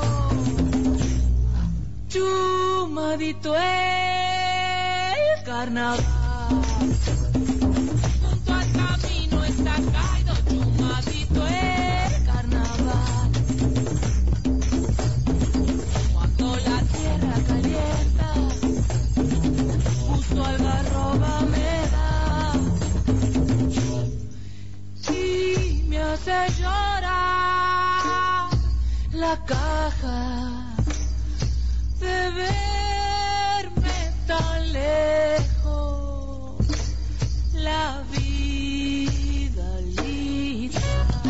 chumadito el carnaval. Junto al camino está caído, chumadito el carnaval. Cuando la tierra calienta, justo algarroba me da y me hace llorar la caja de verme tan lejos, la vida lisa.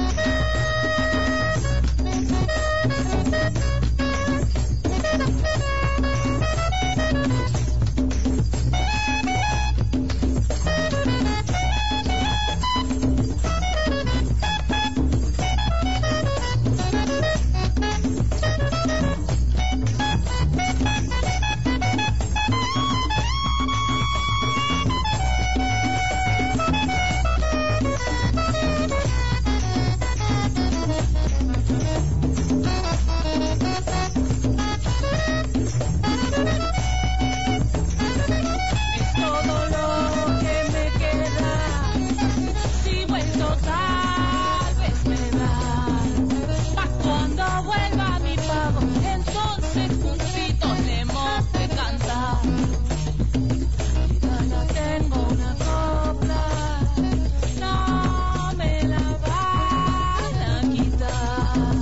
Es todo lo que me queda, si vuelto tal vez me da. Pa' cuando vuelva mi pago, entonces juntitos le hemos de cantar. Vida la tengo una copla, no me la van a quitar.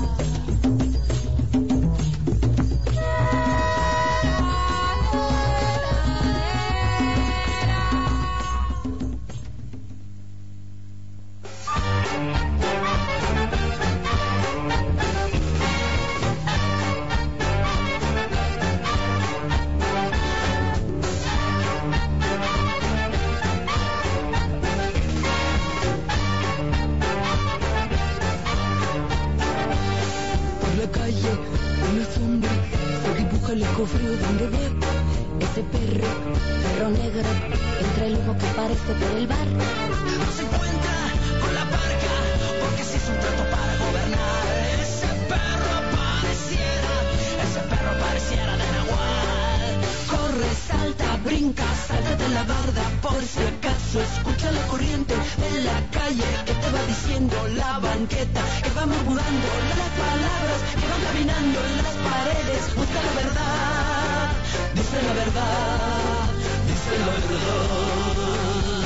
Por la calle, una sombra se dibuja el escofrío donde ve ese perro, perro negro, entre el humo que aparece por el bar. No se encuentra con la barca porque se hizo un trato para gobernar. Ese perro pareciera, ese perro pareciera de Nahual. Corre, salta, brinca, salta de la barda por si acaso. Escucha la corriente de la calle que te va diciendo la banqueta, que va murmurando las palabras que van caminando en las paredes. Busca la verdad, dice la verdad, dice la verdad.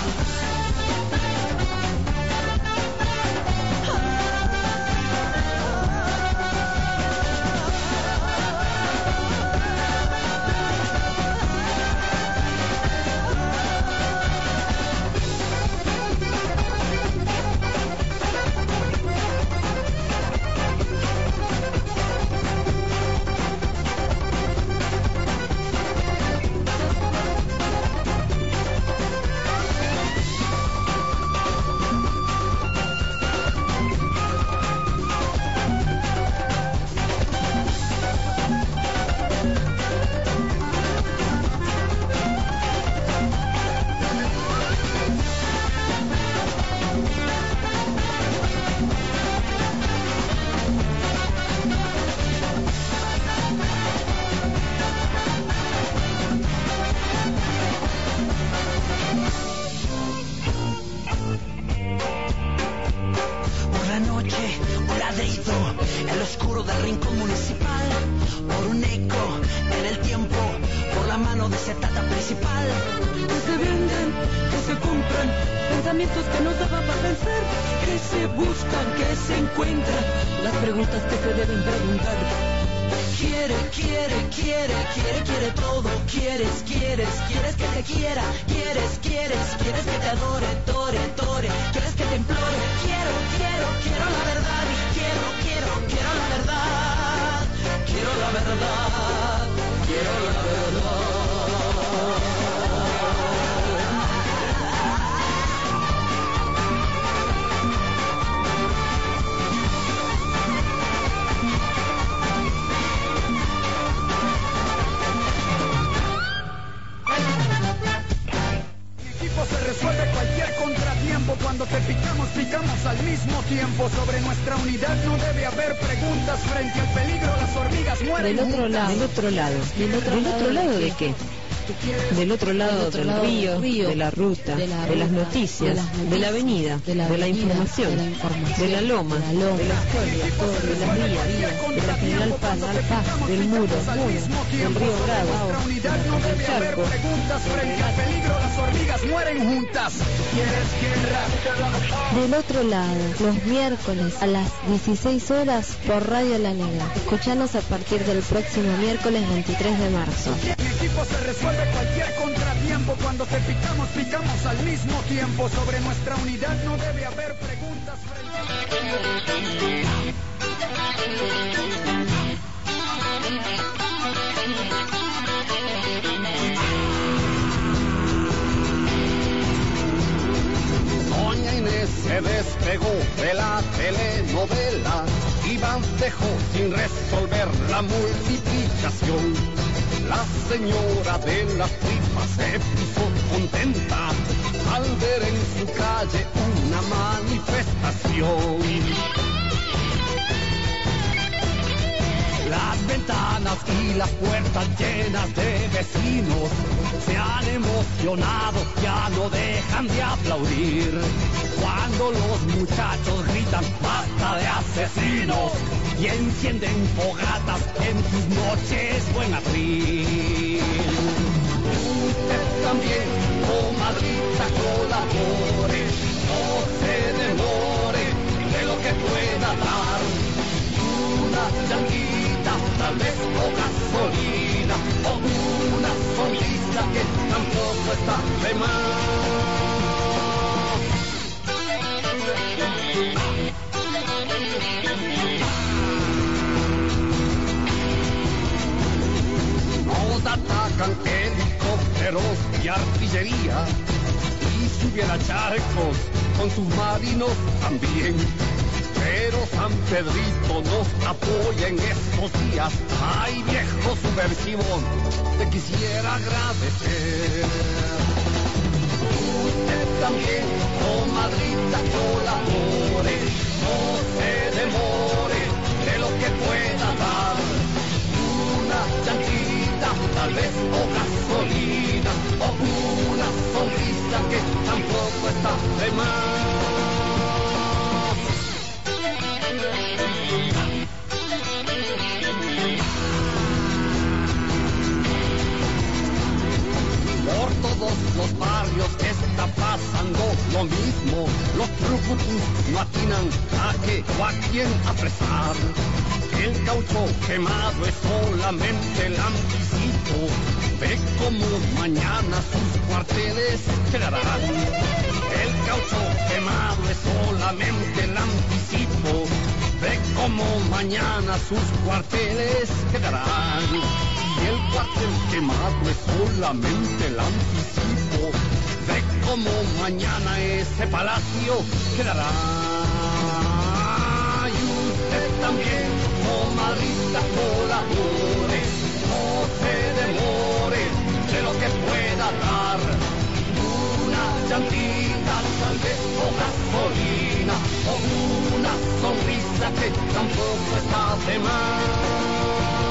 flamenco municipal, por un eco en el tiempo, por la mano de ese tata principal. Que se venden, que se compran, pensamientos que nos daban para pensar, que se buscan, que se encuentran, las preguntas que se deben preguntar. Quiere, quiere, quiere, quiere, quiere todo. Quieres, quieres, quieres que te quiera. Quieres, quieres, quieres que te adore, tore, tore. Quieres que te implore. Quiero, quiero, quiero la verdad. Y quiero, quiero, quiero la verdad. Quiero la verdad. Quiero la verdad. Se resuelve cualquier contratiempo. Cuando te picamos, picamos al mismo tiempo. Sobre nuestra unidad no debe haber preguntas. Frente al peligro las hormigas mueren. Del otro lado, del otro lado, del otro, ¿Del otro lado de qué? Del otro lado, del, otro del lado río, río, de la ruta, de, la ruta, de las noticias, de, las noticias, de la avenida, de la, de la información, de la, información, de la loma, de la, loma, de la historia, de las vías, de la General Paz, Paz, del muro, del río Bravo, del charco. Frente al peligro las hormigas mueren juntas. Del otro lado, los miércoles a las dieciséis horas por Radio La Negra. Escuchanos a partir del próximo miércoles veintitrés de marzo. Se resuelve cualquier contratiempo. Cuando te picamos, picamos al mismo tiempo. Sobre nuestra unidad no debe haber preguntas. Doña Inés se despegó de la telenovela. Iván dejó sin resolver la multiplicación. La señora de las tripas se puso contenta al ver en su calle una manifestación. Las ventanas y las puertas llenas de vecinos se han emocionado, ya no dejan de aplaudir. Cuando los muchachos gritan basta de asesinos y encienden fogatas en sus noches buen abril. Usted también, comadrita, colabore, no se demore de lo que pueda dar. Una llanquita, tal vez o gasolina, o una sonrisa que tampoco está de más. Nos atacan helicópteros y artillería, y si hubiera charcos con submarinos también. Pero San Pedrito nos apoya en estos días. Ay, viejo subversivo, te quisiera agradecer. Usted también, comadrita, colabore, no se demore de lo que pueda dar. Una llantita, tal vez, o gasolina, o una sonrisa que tampoco está de más. Por todos los barrios está pasando lo mismo. Los trucutus no atinan a qué o a quién apresar. El caucho quemado es solamente el anticipo de cómo mañana sus cuarteles quedarán. El caucho quemado es solamente el anticipo de cómo mañana sus cuarteles quedarán. Y el cuartel quemado es solamente el anticipo de cómo mañana ese palacio quedará. Y usted también, comadrita, colabore, no se demore de lo que pueda dar. Una llantita, tal vez, o gasolina, o una sonrisa que tampoco está de más.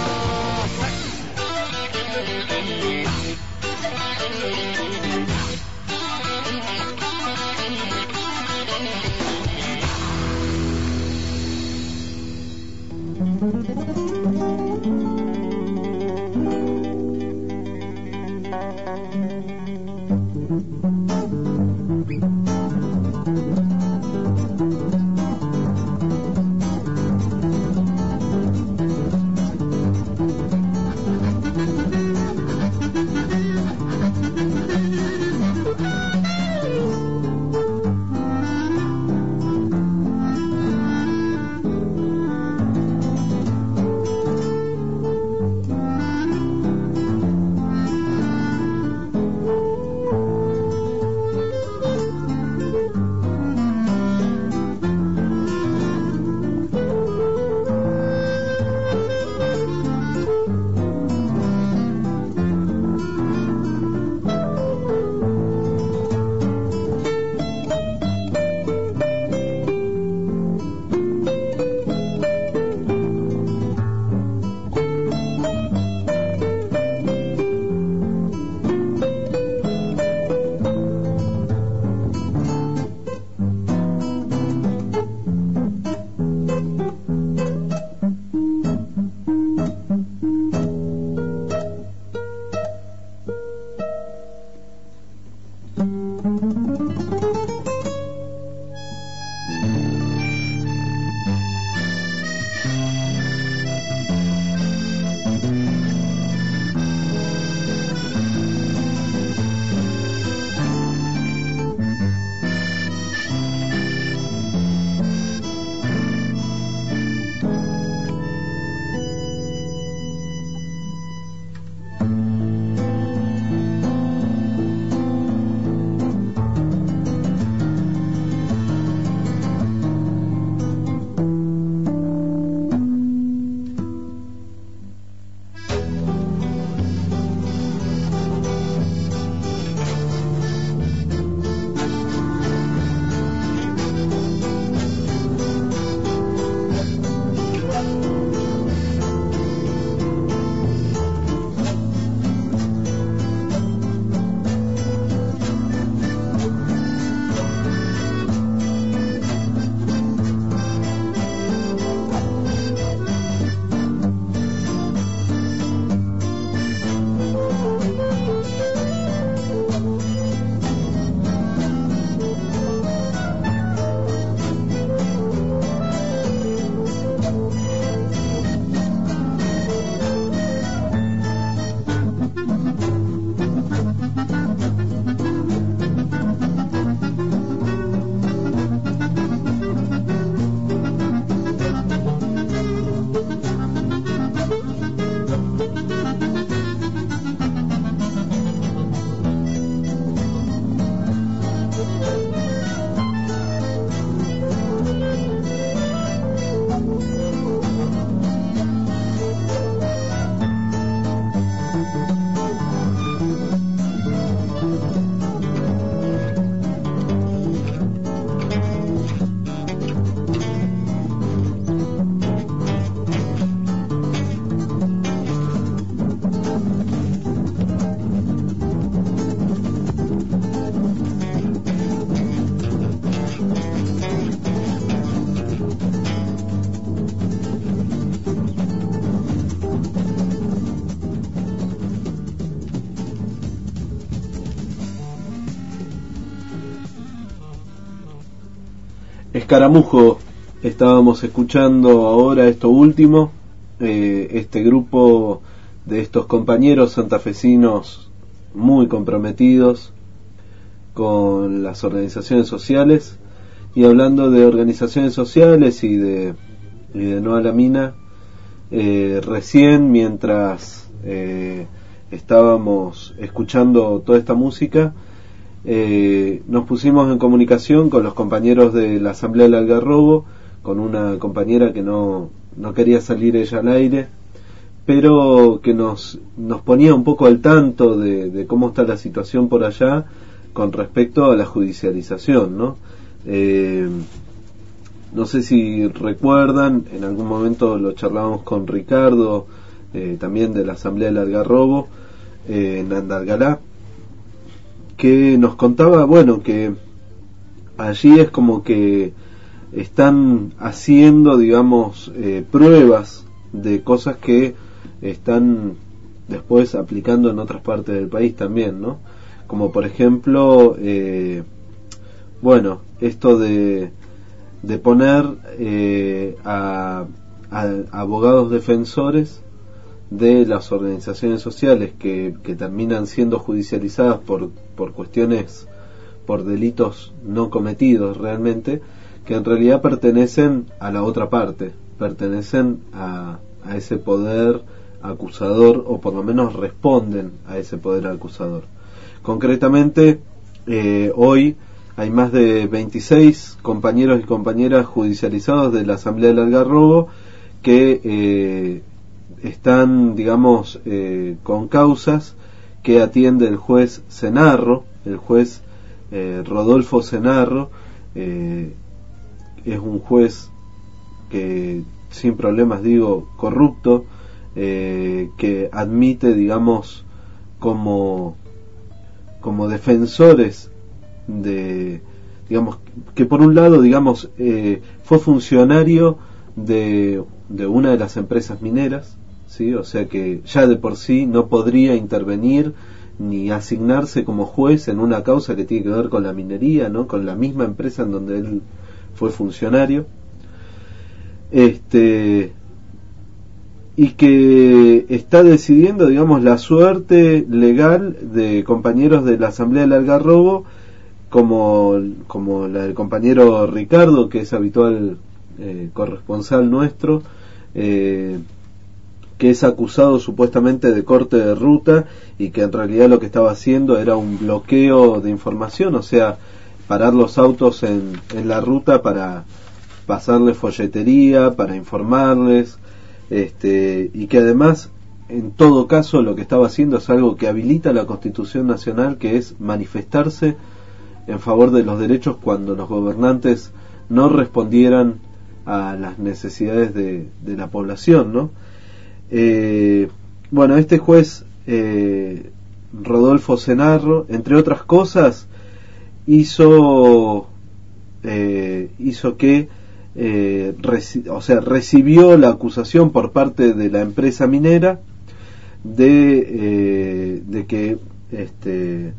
Escaramujo estábamos escuchando ahora, esto último, eh, este grupo de estos compañeros santafesinos muy comprometidos con las organizaciones sociales. Y hablando de organizaciones sociales y de, y de No a la Mina, eh, recién mientras eh, estábamos escuchando toda esta música, eh, nos pusimos en comunicación con los compañeros de la Asamblea del Algarrobo, con una compañera que no, no quería salir ella al aire, pero que nos, nos ponía un poco al tanto de, de cómo está la situación por allá con respecto a la judicialización, ¿no? Eh, no sé si recuerdan, en algún momento lo charlábamos con Ricardo, eh, también de la Asamblea del Algarrobo, eh, en Andalgalá, que nos contaba, bueno, que allí es como que están haciendo, digamos, eh, pruebas de cosas que están después aplicando en otras partes del país también, ¿no? Como por ejemplo, eh, bueno, esto de, de poner eh, a, a abogados defensores de las organizaciones sociales que, que terminan siendo judicializadas por, por cuestiones, por delitos no cometidos realmente, que en realidad pertenecen a la otra parte, pertenecen a, a ese poder acusador, o por lo menos responden a ese poder acusador. Concretamente, eh, hoy hay más de veintiséis compañeros y compañeras judicializados de la Asamblea del Algarrobo que eh, están, digamos, eh, con causas que atiende el juez Cenarro, el juez eh, Rodolfo Cenarro. Eh, es un juez que, sin problemas digo, corrupto, eh, que admite, digamos, como como defensores de, digamos, que por un lado, digamos, eh, fue funcionario de, de una de las empresas mineras, ¿sí? O sea que ya de por sí no podría intervenir ni asignarse como juez en una causa que tiene que ver con la minería, ¿no? Con la misma empresa en donde él fue funcionario. Este y que está decidiendo, digamos, la suerte legal de compañeros de la Asamblea del Algarrobo, como, como la del compañero Ricardo, que es habitual eh, corresponsal nuestro, eh, que es acusado supuestamente de corte de ruta y que en realidad lo que estaba haciendo era un bloqueo de información, o sea, parar los autos en, en la ruta para pasarles folletería, para informarles. Este, y que además, en todo caso, lo que estaba haciendo es algo que habilita la Constitución Nacional, que es manifestarse en favor de los derechos cuando los gobernantes no respondieran a las necesidades de, de la población, ¿no? Eh, bueno, este juez eh, Rodolfo Cenarro, entre otras cosas, hizo eh, hizo que Eh, reci- o sea, recibió la acusación por parte de la empresa minera de, eh, de que este,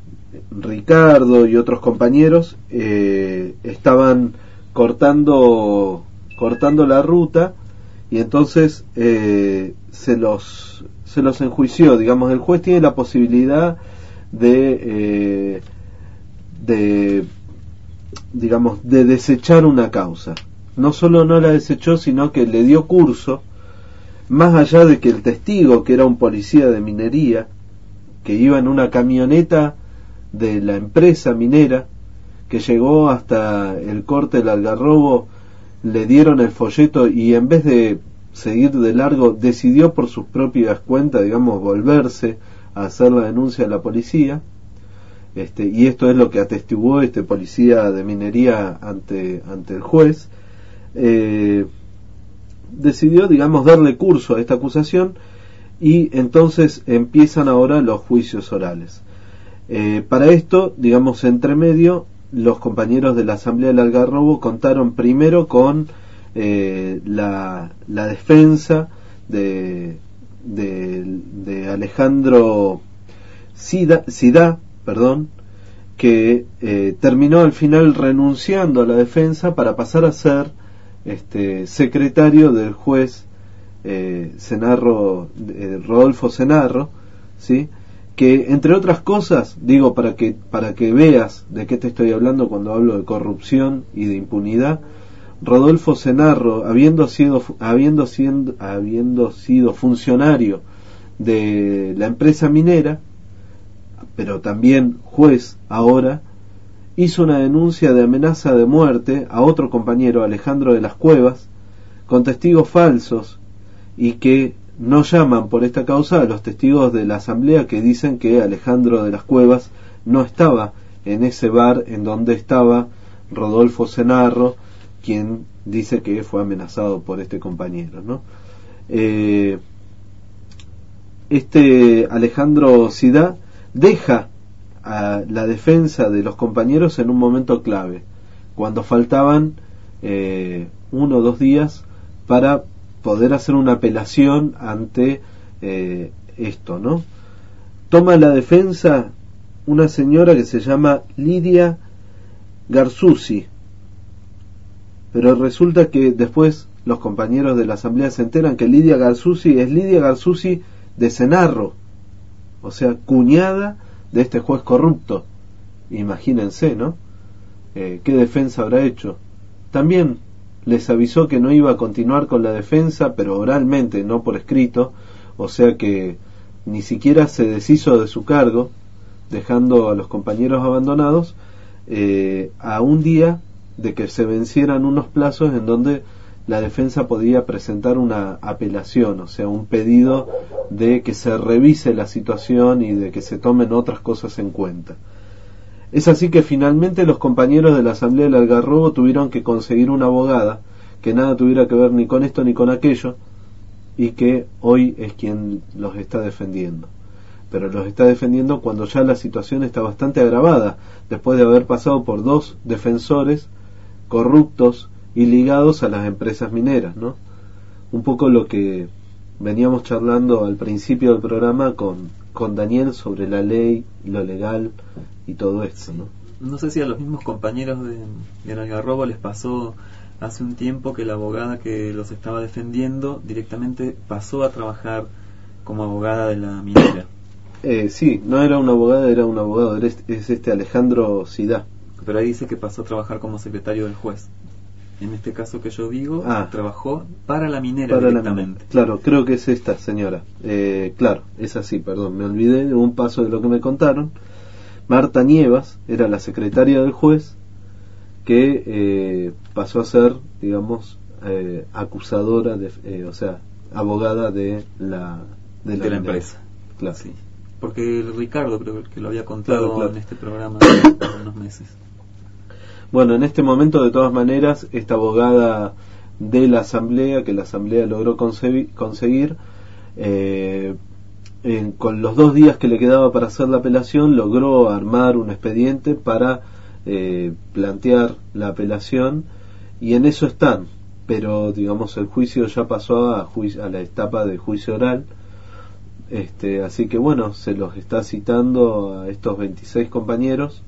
Ricardo y otros compañeros eh, estaban cortando cortando la ruta, y entonces eh, se los se los enjuició. Digamos, el juez tiene la posibilidad de eh, de digamos, de desechar una causa. No solo no la desechó, sino que le dio curso, más allá de que el testigo, que era un policía de minería, que iba en una camioneta de la empresa minera, que llegó hasta el corte del Algarrobo, le dieron el folleto y en vez de seguir de largo, decidió por sus propias cuentas, digamos, volverse a hacer la denuncia a la policía. Este, y esto es lo que atestiguó este policía de minería ante, ante el juez. Eh, decidió, digamos, darle curso a esta acusación, y entonces empiezan ahora los juicios orales. Eh, para esto, digamos, entre medio, los compañeros de la Asamblea del Algarrobo contaron primero con eh, la, la defensa de, de, de Alejandro Sida, Sida perdón, que eh, terminó al final renunciando a la defensa para pasar a ser este, secretario del juez eh, Cenarro, eh, Rodolfo Cenarro, ¿sí? Que entre otras cosas, digo para que para que veas de qué te estoy hablando cuando hablo de corrupción y de impunidad, Rodolfo Cenarro, habiendo sido habiendo siendo habiendo sido funcionario de la empresa minera, pero también juez ahora, hizo una denuncia de amenaza de muerte a otro compañero, Alejandro de las Cuevas, con testigos falsos, y que no llaman por esta causa a los testigos de la asamblea que dicen que Alejandro de las Cuevas no estaba en ese bar en donde estaba Rodolfo Cenarro, quien dice que fue amenazado por este compañero, ¿no? Eh, este Alejandro Sidá deja a la defensa de los compañeros en un momento clave, cuando faltaban eh, uno o dos días para poder hacer una apelación ante eh, esto, ¿no? Toma la defensa una señora que se llama Lidia Garzusi, pero resulta que después los compañeros de la asamblea se enteran que Lidia Garzusi es Lidia Garzusi de Cenarro, o sea, cuñada de este juez corrupto. Imagínense, ¿no? Eh, ¿Qué defensa habrá hecho? También les avisó que no iba a continuar con la defensa, pero oralmente, no por escrito, o sea que ni siquiera se deshizo de su cargo, dejando a los compañeros abandonados eh, a un día de que se vencieran unos plazos en donde la defensa podía presentar una apelación, o sea, un pedido de que se revise la situación y de que se tomen otras cosas en cuenta. Es así que finalmente los compañeros de la Asamblea del Algarrobo tuvieron que conseguir una abogada que nada tuviera que ver ni con esto ni con aquello, y que hoy es quien los está defendiendo. Pero los está defendiendo cuando ya la situación está bastante agravada, después de haber pasado por dos defensores corruptos y ligados a las empresas mineras, ¿no? Un poco lo que veníamos charlando al principio del programa con, con Daniel sobre la ley, lo legal y todo esto, ¿no? No sé si a los mismos compañeros de, de Algarrobo les pasó hace un tiempo que la abogada que los estaba defendiendo directamente pasó a trabajar como abogada de la minera. Eh, sí, no era una abogada, era un abogado, es este Alejandro Sidá. Pero ahí dice que pasó a trabajar como secretario del juez. En este caso que yo digo, ah, trabajó para la minera para directamente. La, claro, creo que es esta señora. Eh, claro, es así, perdón, me olvidé de un paso de lo que me contaron. Marta Nievas era la secretaria del juez que eh, pasó a ser, digamos, eh, acusadora, de, eh, o sea, abogada de la, de la, de la empresa. Claro. Sí. Porque el Ricardo creo que lo había contado claro, claro. en este programa hace unos meses. Bueno, en este momento, de todas maneras, esta abogada de la asamblea, que la asamblea logró conseguir, eh, en, con los dos días que le quedaba para hacer la apelación, logró armar un expediente para eh, plantear la apelación, y en eso están, pero digamos el juicio ya pasó a, juicio, a la etapa de juicio oral, este, así que bueno, se los está citando a estos veintiséis compañeros,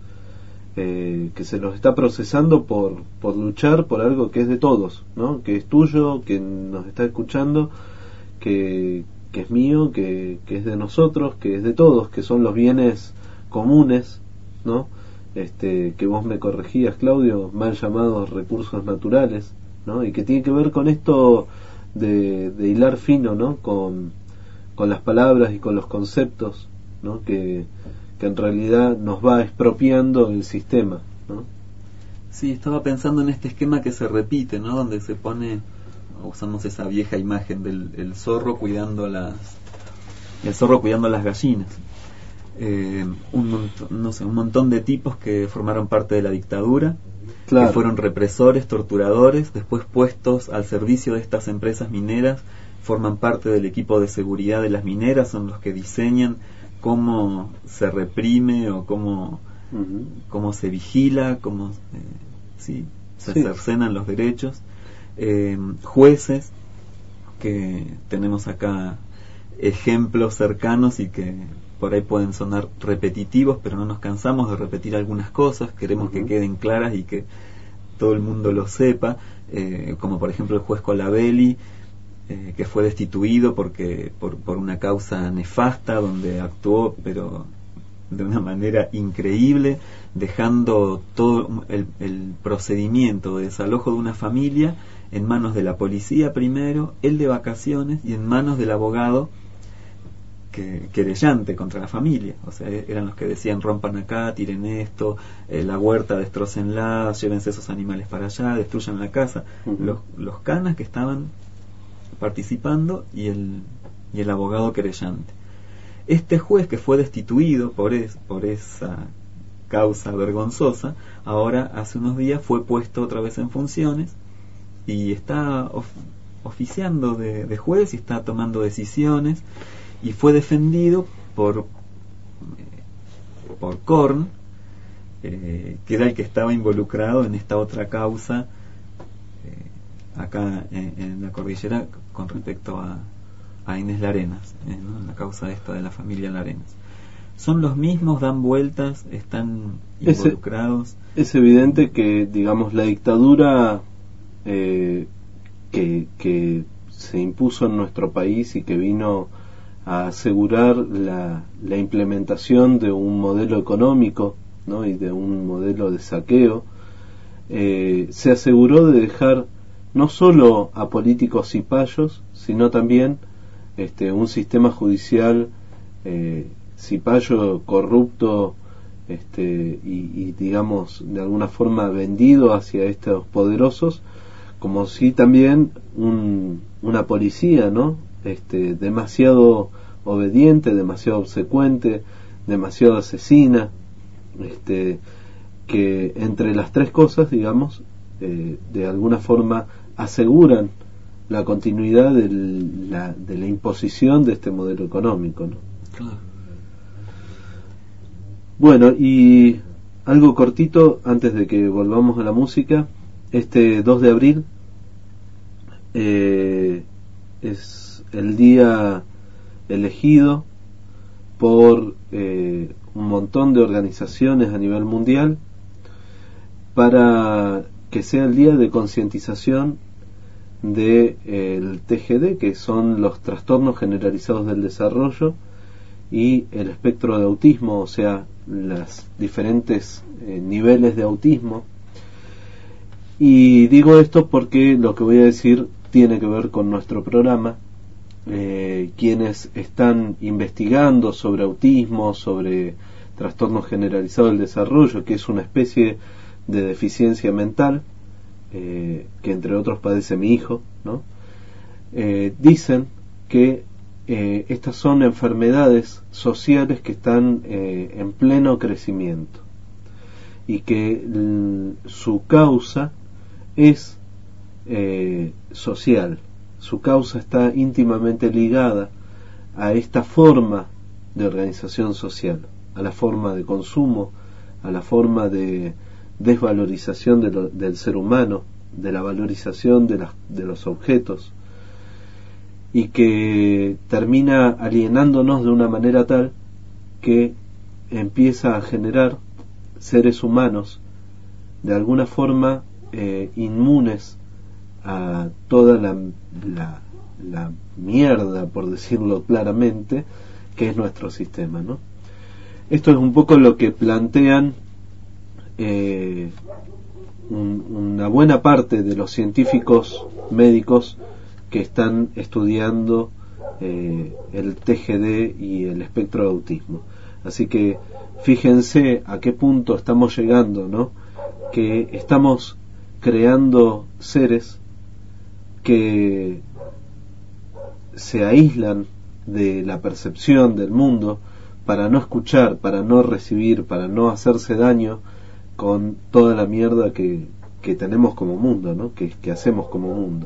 Eh, que se los está procesando por, por luchar por algo que es de todos, ¿no? Que es tuyo, que nos está escuchando, que, que es mío, que, que es de nosotros, que es de todos, que son los bienes comunes, ¿no? Este, que vos me corregías, Claudio, mal llamados recursos naturales, ¿no? Y que tiene que ver con esto de, de hilar fino, ¿no? Con, con las palabras y con los conceptos, ¿no? Que que en realidad nos va expropiando el sistema, ¿no? Sí, estaba pensando en este esquema que se repite, ¿no? Donde se pone, usamos esa vieja imagen del el zorro cuidando las el zorro cuidando las gallinas. Eh, un montón, no sé, un montón de tipos que formaron parte de la dictadura, claro, que fueron represores, torturadores, después puestos al servicio de estas empresas mineras, forman parte del equipo de seguridad de las mineras, son los que diseñan cómo se reprime o cómo, uh-huh. cómo se vigila, cómo eh, sí, se sí. cercenan los derechos. Eh, jueces, que tenemos acá ejemplos cercanos y que por ahí pueden sonar repetitivos, pero no nos cansamos de repetir algunas cosas, queremos uh-huh. que queden claras y que todo el mundo lo sepa, eh, como por ejemplo el juez Colabelli, eh, que fue destituido porque por, por una causa nefasta, donde actuó pero de una manera increíble, dejando todo el, el procedimiento de desalojo de una familia en manos de la policía primero, él de vacaciones, y en manos del abogado que, querellante contra la familia. O sea, eran los que decían: rompan acá, tiren esto, eh, la huerta destrócenla, llévense esos animales para allá, destruyan la casa. Uh-huh. Los, los canas que estaban participando y el, y el abogado querellante. Este juez, que fue destituido por, es, por esa causa vergonzosa, ahora hace unos días fue puesto otra vez en funciones y está of, oficiando de, de juez y está tomando decisiones, y fue defendido por eh, por Korn, eh, que era el que estaba involucrado en esta otra causa eh, acá en, en la cordillera con respecto a a Inés Larenas, eh, ¿no? La causa esta de la familia Larenas. Son los mismos, dan vueltas, están involucrados. Es, es evidente que, digamos, la dictadura eh, que, que se impuso en nuestro país y que vino a asegurar la, la implementación de un modelo económico, ¿no? Y de un modelo de saqueo, eh, se aseguró de dejar no solo a políticos cipayos, sino también Este, un sistema judicial eh, cipayo, corrupto, este, y, y digamos de alguna forma vendido hacia estos poderosos, como si también un, una policía, ¿no? Este, demasiado obediente, demasiado obsecuente, demasiado asesina, este, que entre las tres cosas, digamos, eh, de alguna forma aseguran la continuidad de la, de la imposición de este modelo económico, ¿no? Claro. Bueno, y algo cortito antes de que volvamos a la música. Este dos de abril eh, es el día elegido por eh, un montón de organizaciones a nivel mundial para que sea el día de concientización de eh, el T G D, que son los trastornos generalizados del desarrollo, y el espectro de autismo, o sea, los diferentes eh, niveles de autismo. Y digo esto porque lo que voy a decir tiene que ver con nuestro programa. Eh, quienes están investigando sobre autismo, sobre trastornos generalizados del desarrollo, que es una especie de deficiencia mental, Eh, que entre otros padece mi hijo, ¿no? Eh, dicen que eh, estas son enfermedades sociales que están eh, en pleno crecimiento y que l- su causa es eh, social. Su causa está íntimamente ligada a esta forma de organización social, a la forma de consumo, a la forma de desvalorización de lo, del ser humano, de la valorización de, las, de los objetos, y que termina alienándonos de una manera tal que empieza a generar seres humanos de alguna forma eh, inmunes a toda la, la, la mierda, por decirlo claramente, que es nuestro sistema, ¿no? Esto es un poco lo que plantean Eh, un, una buena parte de los científicos médicos que están estudiando eh, el T G D y el espectro de autismo. Así que fíjense a qué punto estamos llegando, ¿no? Que estamos creando seres que se aíslan de la percepción del mundo para no escuchar, para no recibir, para no hacerse daño con toda la mierda que, que tenemos como mundo, ¿no? Que, que hacemos como mundo.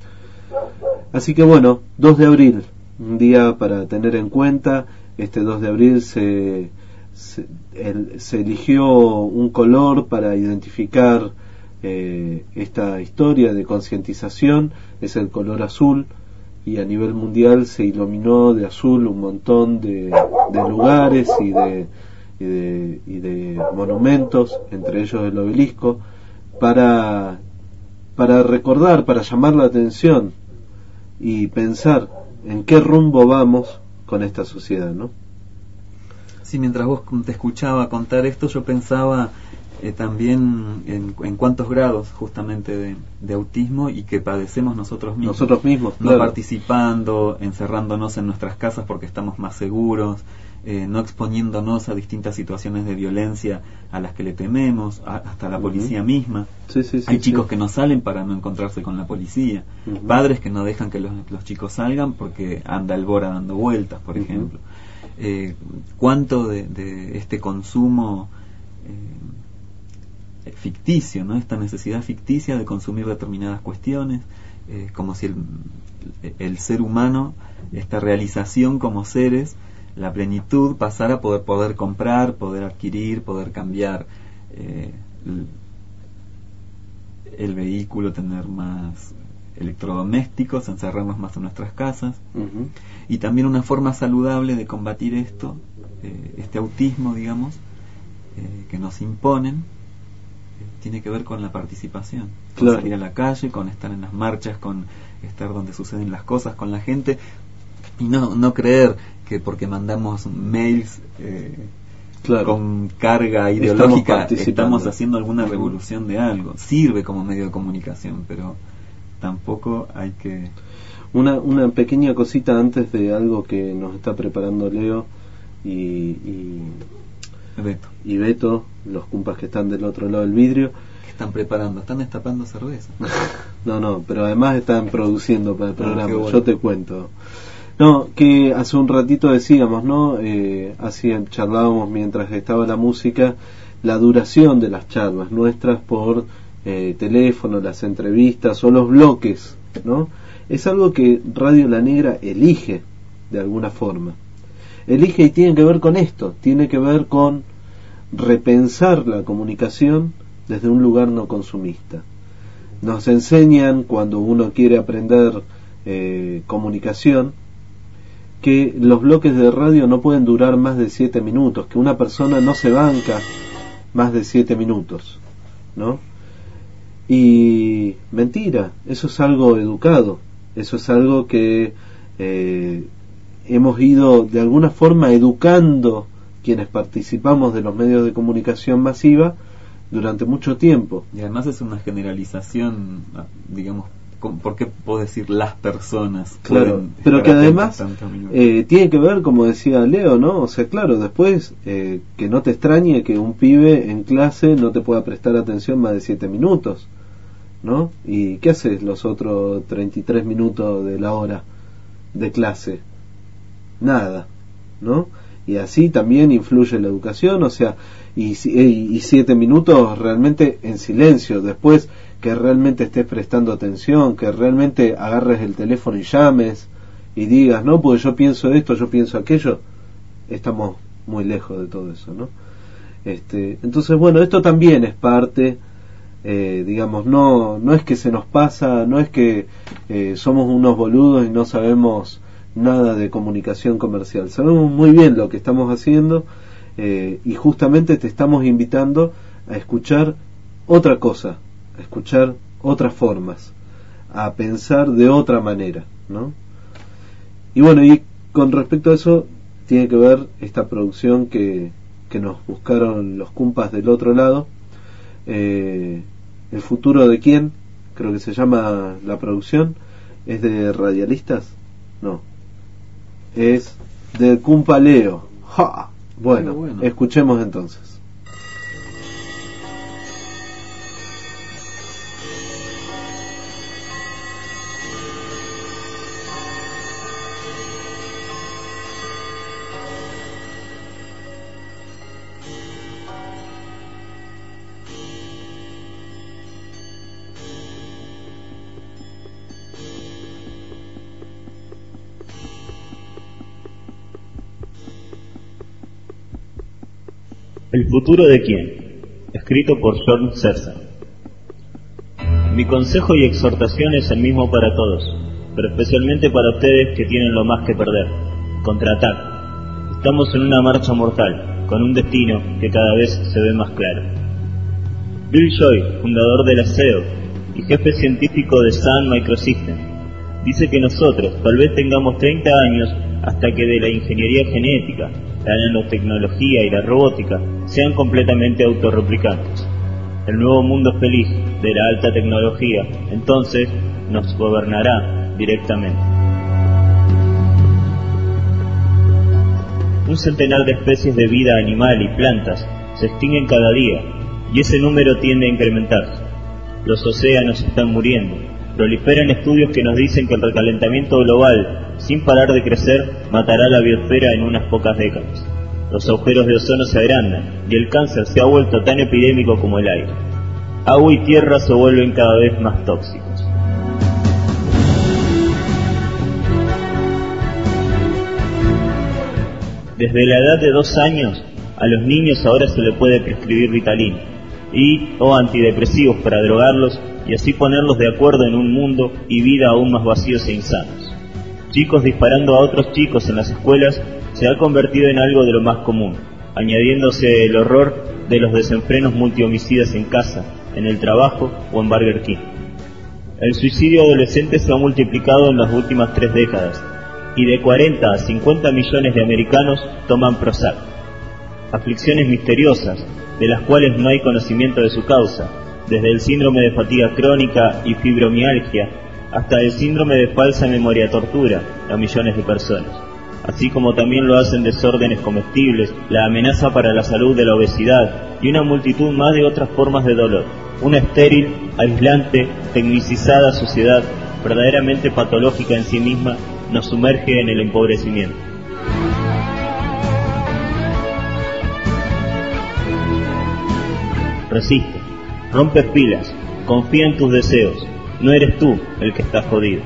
Así que bueno, dos de abril, un día para tener en cuenta. Este dos de abril se, se, el, se eligió un color para identificar eh, esta historia de concientización, es el color azul, y a nivel mundial se iluminó de azul un montón de, de lugares y de, y de, y de monumentos, entre ellos el obelisco, para, para recordar, para llamar la atención y pensar en qué rumbo vamos con esta sociedad, ¿no? Sí, mientras vos te escuchaba contar esto, yo pensaba eh, también en, en cuántos grados justamente de, de autismo y que padecemos nosotros mismos. Nosotros mismos, no claro. participando, encerrándonos en nuestras casas porque estamos más seguros, eh, no exponiéndonos a distintas situaciones de violencia a las que le tememos, a, hasta la policía uh-huh. misma. Sí, sí, sí, Hay sí. chicos que no salen para no encontrarse con la policía, uh-huh. padres que no dejan que los, los chicos salgan porque anda el Bora dando vueltas, por uh-huh. ejemplo. Eh, cuánto de, de este consumo eh, ficticio, ¿no? Esta necesidad ficticia de consumir determinadas cuestiones, eh, como si el, el ser humano, esta realización como seres, la plenitud pasara a poder, poder comprar, poder adquirir, poder cambiar eh, el, el vehículo, tener más electrodomésticos, encerrarnos más en nuestras casas. Uh-huh. Y también una forma saludable de combatir esto, eh, este autismo, digamos, eh, que nos imponen, eh, tiene que ver con la participación, con claro. salir a la calle, con estar en las marchas, con estar donde suceden las cosas, con la gente, y no, no creer que porque mandamos mails eh, claro. con carga ideológica estamos, estamos haciendo alguna revolución de algo. Sirve como medio de comunicación, pero tampoco hay que... Una, una pequeña cosita antes de algo que nos está preparando Leo y, y, Beto. y Beto, los cumpas que están del otro lado del vidrio. ¿Qué están preparando? ¿Están destapando cerveza? No, no, pero además están produciendo para el programa, ah, bueno. Yo te cuento. No, que hace un ratito decíamos, ¿no? Eh, así charlábamos mientras estaba la música, la duración de las charlas nuestras por eh, teléfono, las entrevistas o los bloques, ¿no? Es algo que Radio La Negra elige de alguna forma. Elige y tiene que ver con esto, tiene que ver con repensar la comunicación desde un lugar no consumista. Nos enseñan, cuando uno quiere aprender eh, comunicación, que los bloques de radio no pueden durar más de siete minutos, que una persona no se banca más de siete minutos, ¿no? Y mentira, eso es algo educado, eso es algo que eh, hemos ido de alguna forma educando quienes participamos de los medios de comunicación masiva durante mucho tiempo. Y además es una generalización, digamos, ¿por qué puedo decir las personas? Claro, pero que además eh, tiene que ver, como decía Leo, ¿no? O sea, claro, después eh, que no te extrañe que un pibe en clase no te pueda prestar atención más de siete minutos, ¿no? ¿Y qué haces los otros treinta y tres minutos de la hora de clase? Nada, ¿no? Y así también influye la educación, o sea, y, y, y siete minutos realmente en silencio, después que realmente estés prestando atención, que realmente agarres el teléfono y llames y digas, no, porque yo pienso esto, yo pienso aquello, estamos muy lejos de todo eso, ¿no? Este, entonces, bueno, esto también es parte, eh, digamos, no, no es que se nos pasa, no es que eh, somos unos boludos y no sabemos nada de comunicación comercial, sabemos muy bien lo que estamos haciendo, eh, y justamente te estamos invitando a escuchar otra cosa, a escuchar otras formas, a pensar de otra manera, ¿no? Y bueno, y con respecto a eso tiene que ver esta producción que, que nos buscaron los cumpas del otro lado, eh, El futuro de quién, creo que se llama la producción, es de Radialistas, no, es de Cumpa Leo. ¡Ja! Bueno, bueno, escuchemos entonces. ¿El futuro de quién? Escrito por Jorn César. Mi consejo y exhortación es el mismo para todos. pero especialmente para ustedes que tienen lo más que perder. Contraataque. Estamos en una marcha mortal, con un destino que cada vez se ve más claro. Bill Joy, fundador del S E O y jefe científico de Sun Microsystems, dice que nosotros tal vez tengamos treinta años hasta que de la ingeniería genética, la nanotecnología y la robótica sean completamente autorreplicantes. El nuevo mundo feliz de la alta tecnología, entonces, nos gobernará directamente. Un centenar de especies de vida animal y plantas se extinguen cada día, y ese número tiende a incrementarse. Los océanos están muriendo. Proliferan estudios que nos dicen que el recalentamiento global, sin parar de crecer, matará la biosfera en unas pocas décadas. Los agujeros de ozono se agrandan, y el cáncer se ha vuelto tan epidémico como el aire. Agua y tierra se vuelven cada vez más tóxicos. Desde la edad de dos años, a los niños ahora se le puede prescribir Ritalin y o antidepresivos para drogarlos y así ponerlos de acuerdo en un mundo y vida aún más vacíos e insanos. Chicos disparando a otros chicos en las escuelas se ha convertido en algo de lo más común, añadiéndose el horror de los desenfrenos multihomicidas en casa, en el trabajo o en Burger King. El suicidio adolescente se ha multiplicado en las últimas tres décadas, y de cuarenta a cincuenta millones de americanos toman Prozac. Aflicciones misteriosas, de las cuales no hay conocimiento de su causa, desde el síndrome de fatiga crónica y fibromialgia, hasta el síndrome de falsa memoria tortura a millones de personas, así como también lo hacen desórdenes comestibles, la amenaza para la salud de la obesidad y una multitud más de otras formas de dolor. Una estéril, aislante, tecnicizada sociedad, verdaderamente patológica en sí misma, nos sumerge en el empobrecimiento. Resiste, rompe pilas, confía en tus deseos, no eres tú el que está jodido.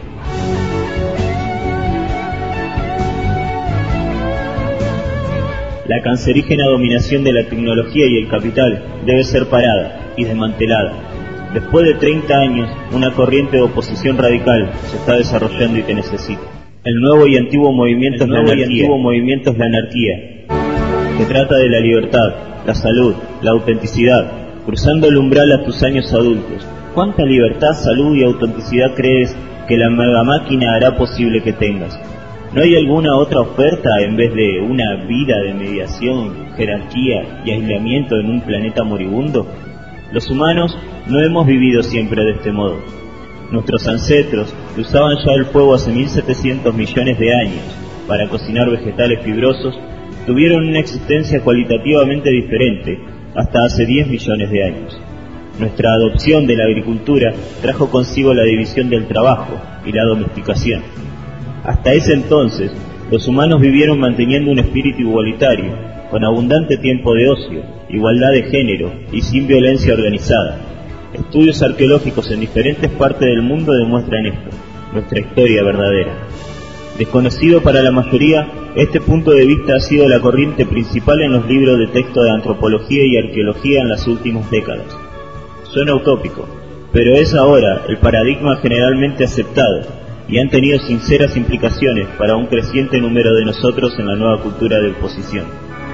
La cancerígena dominación de la tecnología y el capital debe ser parada y desmantelada. Después de treinta años, una corriente de oposición radical se está desarrollando y te necesita. El nuevo y antiguo movimiento, es la, anarquía, movimiento es la anarquía, que trata de la libertad, la salud, la autenticidad, cruzando el umbral a tus años adultos. ¿Cuánta libertad, salud y autenticidad crees que la mega máquina hará posible que tengas? ¿No hay alguna otra oferta en vez de una vida de mediación, jerarquía y aislamiento en un planeta moribundo? Los humanos no hemos vivido siempre de este modo. Nuestros ancestros que usaban ya el fuego hace mil setecientos millones de años para cocinar vegetales fibrosos tuvieron una existencia cualitativamente diferente hasta hace diez millones de años. Nuestra adopción de la agricultura trajo consigo la división del trabajo y la domesticación. Hasta ese entonces, los humanos vivieron manteniendo un espíritu igualitario, con abundante tiempo de ocio, igualdad de género y sin violencia organizada. Estudios arqueológicos en diferentes partes del mundo demuestran esto, nuestra historia verdadera. Desconocido para la mayoría, este punto de vista ha sido la corriente principal en los libros de texto de antropología y arqueología en las últimas décadas. Suena utópico, pero es ahora el paradigma generalmente aceptado y han tenido sinceras implicaciones para un creciente número de nosotros en la nueva cultura de oposición.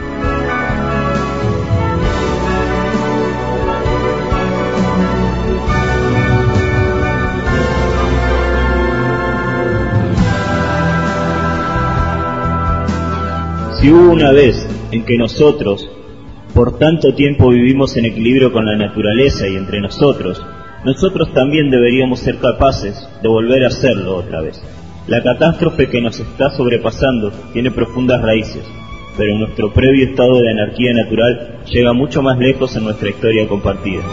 Si hubo una vez en que nosotros, por tanto tiempo vivimos en equilibrio con la naturaleza y entre nosotros, nosotros también deberíamos ser capaces de volver a hacerlo otra vez. La catástrofe que nos está sobrepasando tiene profundas raíces, pero nuestro previo estado de anarquía natural llega mucho más lejos en nuestra historia compartida.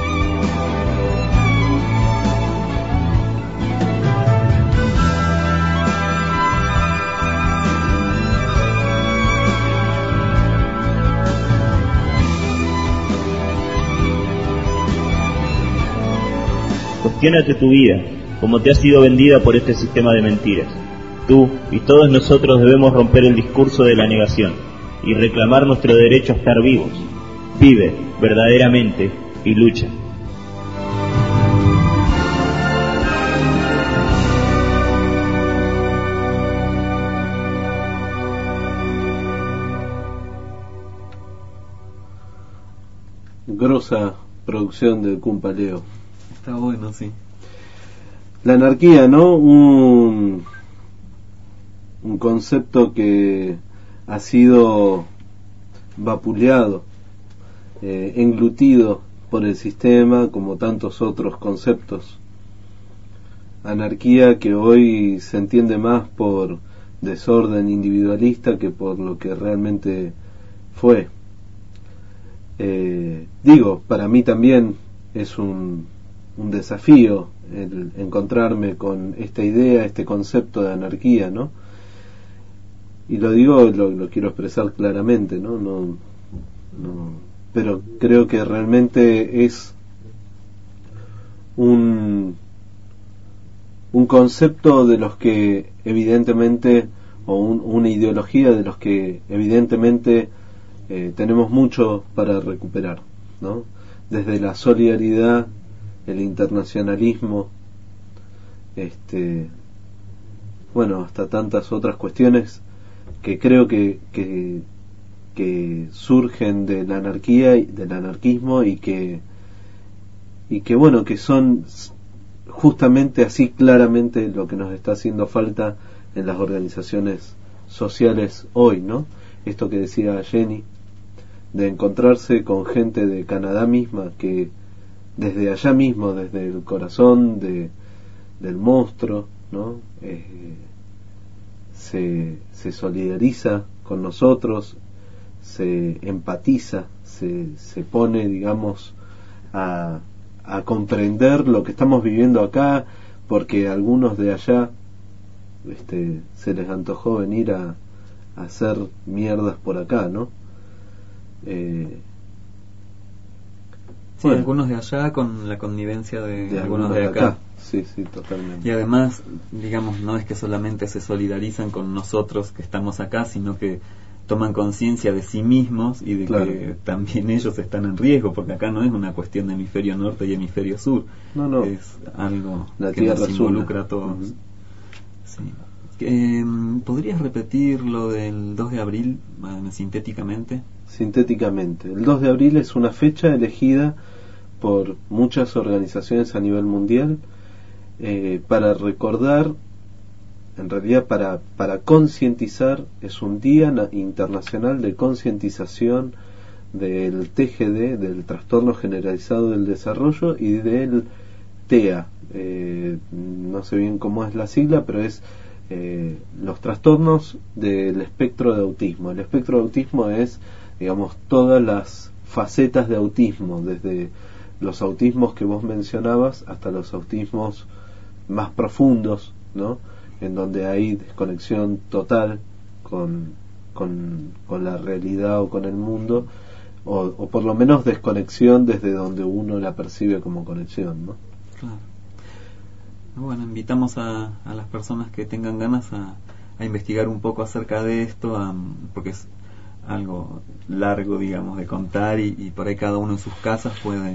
Cuestiónate tu vida, como te ha sido vendida por este sistema de mentiras. Tú y todos nosotros debemos romper el discurso de la negación y reclamar nuestro derecho a estar vivos. Vive verdaderamente y lucha. maravillosa producción del Cumpa Leo. Está bueno, sí. La anarquía, ¿no? Un, un concepto que ha sido vapuleado, eh, englutido por el sistema, como tantos otros conceptos. Anarquía que hoy se entiende más por desorden individualista que por lo que realmente fue. Eh, digo, para mí también es un, un desafío el encontrarme con esta idea, este concepto de anarquía, ¿no? Y lo digo, lo, lo quiero expresar claramente, ¿no? No, no, pero creo que realmente es un un concepto de los que evidentemente, o un, una ideología de los que evidentemente eh, tenemos mucho para recuperar, ¿no? Desde la solidaridad, el internacionalismo, este, bueno, hasta tantas otras cuestiones que creo que, que, que surgen de la anarquía y del anarquismo y que y que bueno, que son justamente así claramente lo que nos está haciendo falta en las organizaciones sociales hoy, ¿no? Esto que decía Jenny, de encontrarse con gente de Canadá misma que desde allá mismo, desde el corazón de, del monstruo, ¿no? Eh, se, se solidariza con nosotros, se empatiza, se, se pone, digamos, a, a comprender lo que estamos viviendo acá, porque algunos de allá este, se les antojó venir a, a hacer mierdas por acá, ¿no? Eh, Sí, bueno, algunos de allá con la connivencia de, de algunos de acá. acá. Sí, sí, totalmente. Y además, digamos, no es que solamente se solidarizan con nosotros que estamos acá, sino que toman conciencia de sí mismos y de claro. que también ellos están en riesgo, porque acá no es una cuestión de hemisferio norte y hemisferio sur. No, no. Es algo la que nos involucra a todos. Uh-huh. Sí. Eh, ¿Podrías repetir lo del dos de abril bueno, sintéticamente? Sintéticamente. El dos de abril es una fecha elegida por muchas organizaciones a nivel mundial eh, para recordar, en realidad para, para concientizar, es un día na- internacional de concientización del T G D, del trastorno generalizado del desarrollo, y del T E A. Eh, no sé bien cómo es la sigla, pero es eh, los trastornos del espectro de autismo. El espectro de autismo es, digamos, todas las facetas de autismo, desde los autismos que vos mencionabas hasta los autismos más profundos, ¿no? En donde hay desconexión total con, con, con la realidad o con el mundo, o, o por lo menos desconexión desde donde uno la percibe como conexión, ¿no? Claro. Bueno, invitamos a, a las personas que tengan ganas a, a investigar un poco acerca de esto, a, porque es algo largo, digamos, de contar, y, y por ahí cada uno en sus casas puede,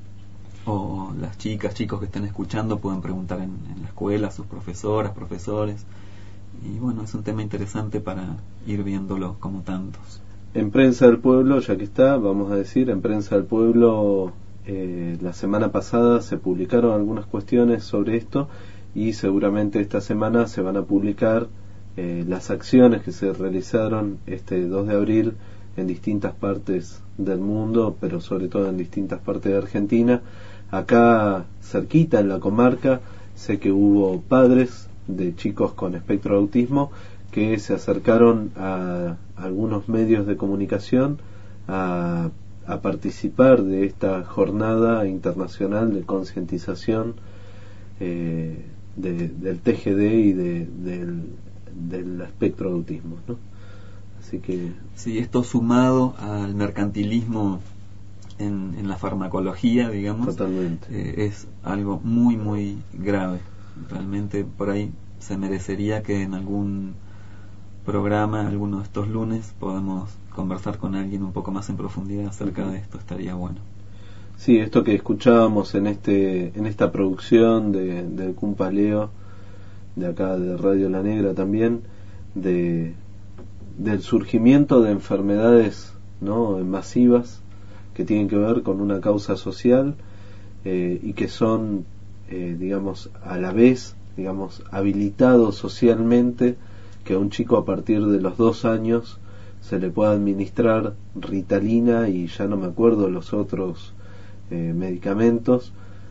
o las chicas, chicos que estén escuchando pueden preguntar en, en la escuela a sus profesoras, profesores, y bueno, es un tema interesante para ir viéndolo como tantos. En Prensa del Pueblo, ya que está, vamos a decir, en Prensa del Pueblo eh, la semana pasada se publicaron algunas cuestiones sobre esto, y seguramente esta semana se van a publicar eh, las acciones que se realizaron este dos de abril en distintas partes del mundo, pero sobre todo en distintas partes de Argentina. Acá cerquita en la comarca sé que hubo padres de chicos con espectro de autismo que se acercaron a algunos medios de comunicación a, a participar de esta jornada internacional de concientización eh, de, del T G D y de, del, del espectro de autismo, ¿no? Así que sí, esto sumado al mercantilismo en, en la farmacología, digamos, totalmente. Eh, es algo muy muy grave. Realmente por ahí se merecería que en algún programa, alguno de estos lunes, podamos conversar con alguien un poco más en profundidad acerca de esto. Estaría bueno. Sí, esto que escuchábamos en este en esta producción de, del Cumpa Leo, de acá de Radio La Negra también, de del surgimiento de enfermedades, ¿no?, masivas que tienen que ver con una causa social eh, y que son, eh, digamos, a la vez, digamos, habilitados socialmente, que a un chico a partir de los dos años se le pueda administrar Ritalina y ya no me acuerdo los otros eh, medicamentos,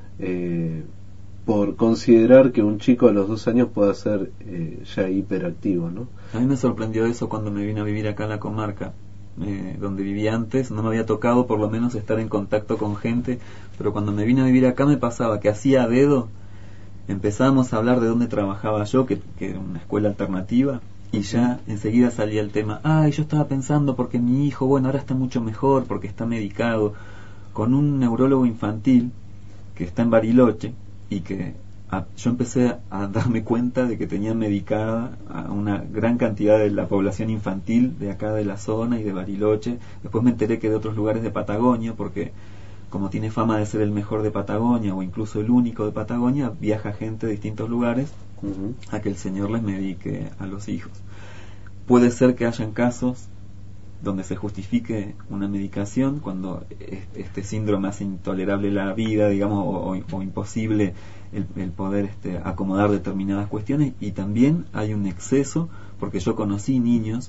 eh, por considerar que un chico a los dos años pueda ser eh, ya hiperactivo, ¿no? A mí me sorprendió eso cuando me vine a vivir acá en la comarca eh, donde vivía antes. No me había tocado por lo menos estar en contacto con gente, pero cuando me vine a vivir acá me pasaba que hacía a dedo, empezábamos a hablar de dónde trabajaba yo, que, que era una escuela alternativa, y ya enseguida salía el tema, ay, yo estaba pensando porque mi hijo, bueno, ahora está mucho mejor porque está medicado con un neurólogo infantil que está en Bariloche, y que a, yo empecé a darme cuenta de que tenía medicada a una gran cantidad de la población infantil de acá de la zona y de Bariloche. Después me enteré que de otros lugares de Patagonia, porque como tiene fama de ser el mejor de Patagonia o incluso el único de Patagonia, viaja gente de distintos lugares uh-huh. a que el señor les medique a los hijos. Puede ser que hayan casos donde se justifique una medicación cuando este síndrome hace intolerable la vida, digamos, o, o imposible el, el poder este, acomodar determinadas cuestiones, y también hay un exceso, porque yo conocí niños,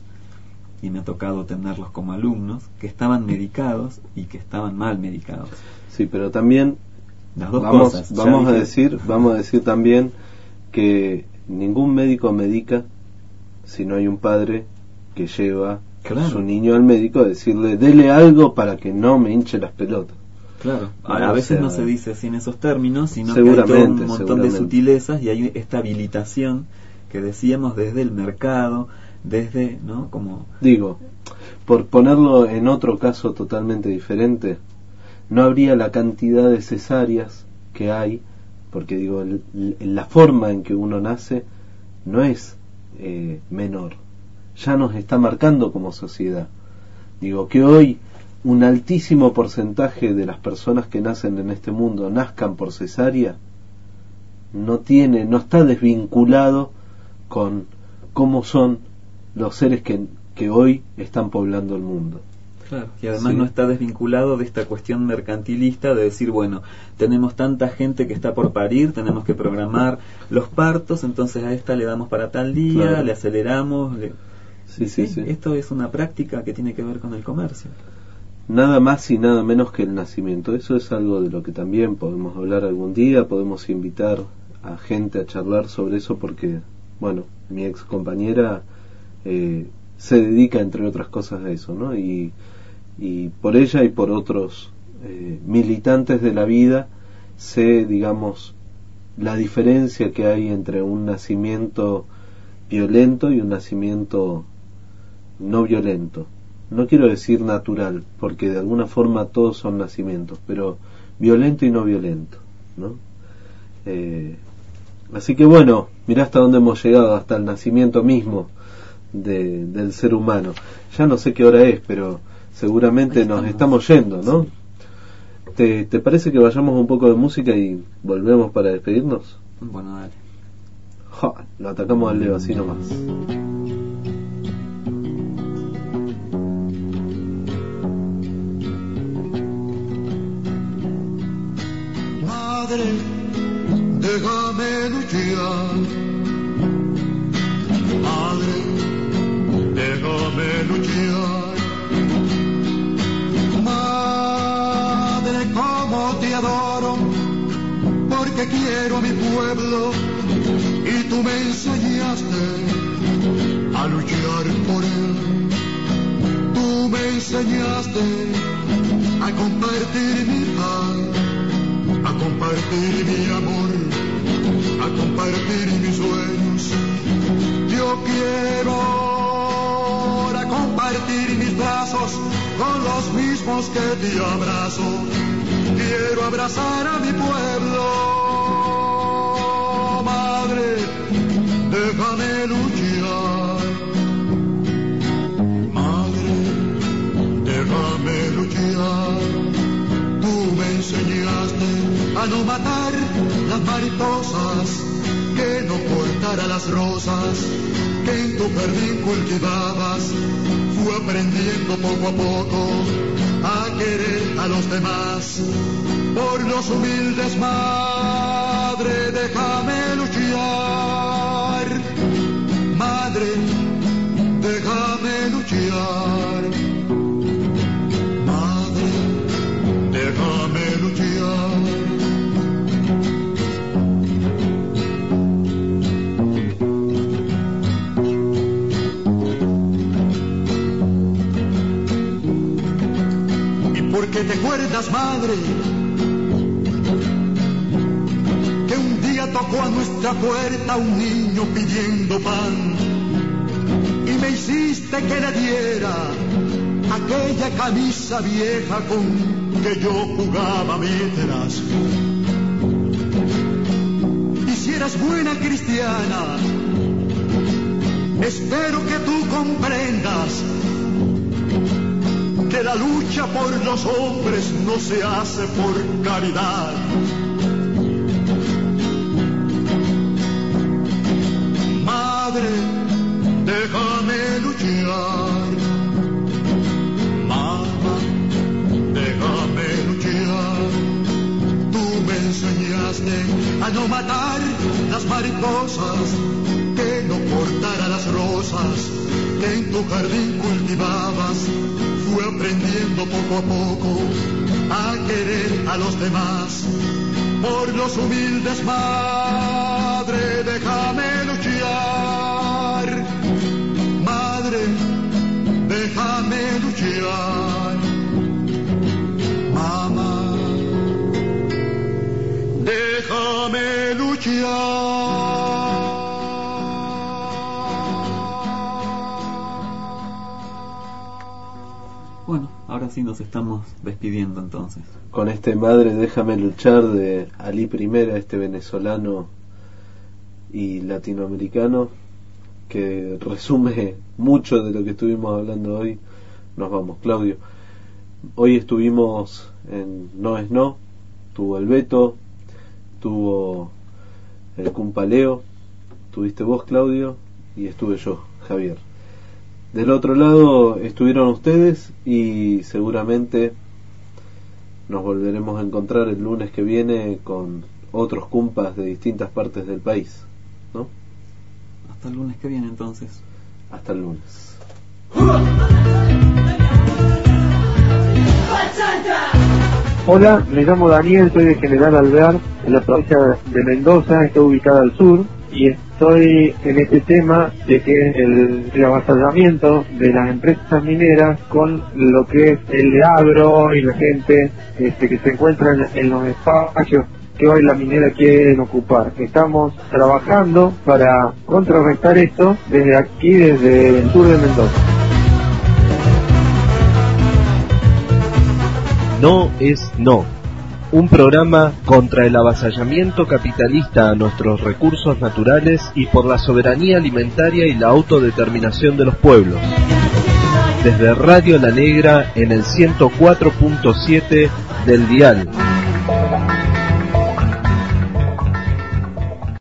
y me ha tocado tenerlos como alumnos, que estaban medicados y que estaban mal medicados. Sí, pero también las dos vamos, cosas. Vamos a decir, vamos a decir también que ningún médico medica si no hay un padre que lleva claro. su niño al médico a decirle, dele algo para que no me hinche las pelotas. Claro, a, a veces sea, no se dice así en esos términos, sino que hay todo un montón de sutilezas, y hay esta habilitación que decíamos desde el mercado, desde, ¿no? Como digo, por ponerlo en otro caso totalmente diferente, no habría la cantidad de cesáreas que hay, porque digo, el, el, la forma en que uno nace no es eh, menor, ya nos está marcando como sociedad. Digo que hoy un altísimo porcentaje de las personas que nacen en este mundo nazcan por cesárea, no tiene, no está desvinculado con cómo son los seres que, que hoy están poblando el mundo. Claro, y además sí. no está desvinculado de esta cuestión mercantilista de decir, bueno, tenemos tanta gente que está por parir, tenemos que programar los partos, entonces a esta le damos para tal día, claro. le aceleramos. Le... Sí, sí, sí, sí. Esto es una práctica que tiene que ver con el comercio. Nada más y nada menos que el nacimiento. Eso es algo de lo que también podemos hablar algún día, podemos invitar a gente a charlar sobre eso, porque, bueno, mi ex compañera eh, se dedica, entre otras cosas, a eso, ¿no? Y, y por ella y por otros eh, militantes de la vida sé, digamos, la diferencia que hay entre un nacimiento violento y un nacimiento no violento. No quiero decir natural, porque de alguna forma todos son nacimientos, pero violento y no violento, ¿no? Eh, así que bueno, mirá hasta dónde hemos llegado, hasta el nacimiento mismo de, del ser humano. Ya no sé qué hora es, pero seguramente estamos. Nos estamos yendo, ¿no? ¿Te, ¿Te parece que vayamos un poco de música y volvemos para despedirnos? Bueno, dale. Ja, lo atacamos al Leo así nomás. Madre, déjame luchar. Madre, déjame luchar. Madre, cómo te adoro, porque quiero a mi pueblo y tú me enseñaste a luchar por él. Tú me enseñaste a compartir mi paz, a compartir mi amor, a compartir mis sueños. Yo quiero ahora compartir mis brazos con los mismos que te abrazo. Quiero abrazar a mi pueblo. Madre, déjame luchar. Madre, déjame luchar. Tú me enseñaste a no matar las mariposas, que no cortar cortara las rosas que en tu jardín cultivabas, fui aprendiendo poco a poco a querer a los demás. Por los humildes, madre, déjame luchar. Madre, déjame luchar. Madre, déjame luchar. ¿Y por qué te acuerdas, madre, que un día tocó a nuestra puerta un niño pidiendo pan? Y me hiciste que le diera aquella camisa vieja con que yo jugaba mientras. Y si eres buena cristiana, espero que tú comprendas que la lucha por los hombres no se hace por caridad. Madre, déjame luchar. Mamá, déjame luchar. Tú me enseñaste a no matar las mariposas, que no cortara las rosas que en tu jardín cultivabas. Fui aprendiendo poco a poco a querer a los demás. Por los humildes, madre, déjame luchar. Madre, déjame luchar. Mamá, déjame luchar. Bueno, ahora sí nos estamos despidiendo entonces. Con este Madre, déjame luchar de Ali Primera, este venezolano y latinoamericano, que resume mucho de lo que estuvimos hablando hoy, nos vamos. Claudio, hoy estuvimos en No es No, tuvo el Beto, tuvo el Cumpaleo, tuviste vos, Claudio, y estuve yo, Javier. Del otro lado estuvieron ustedes y seguramente nos volveremos a encontrar el lunes que viene con otros cumpas de distintas partes del país, ¿no? Hasta el lunes que viene entonces. Hasta el lunes. Hola, me llamo Daniel, soy de General Alvear, en la provincia de Mendoza, estoy ubicada al sur y estoy en este tema de que el, el avasallamiento de las empresas mineras con lo que es el agro y la gente este, que se encuentra en, en los espacios que hoy la minera quieren ocupar. Estamos trabajando para contrarrestar esto desde aquí, desde el sur de Mendoza. No es No, un programa contra el avasallamiento capitalista a nuestros recursos naturales y por la soberanía alimentaria y la autodeterminación de los pueblos. Desde Radio La Negra en el ciento cuatro punto siete del dial.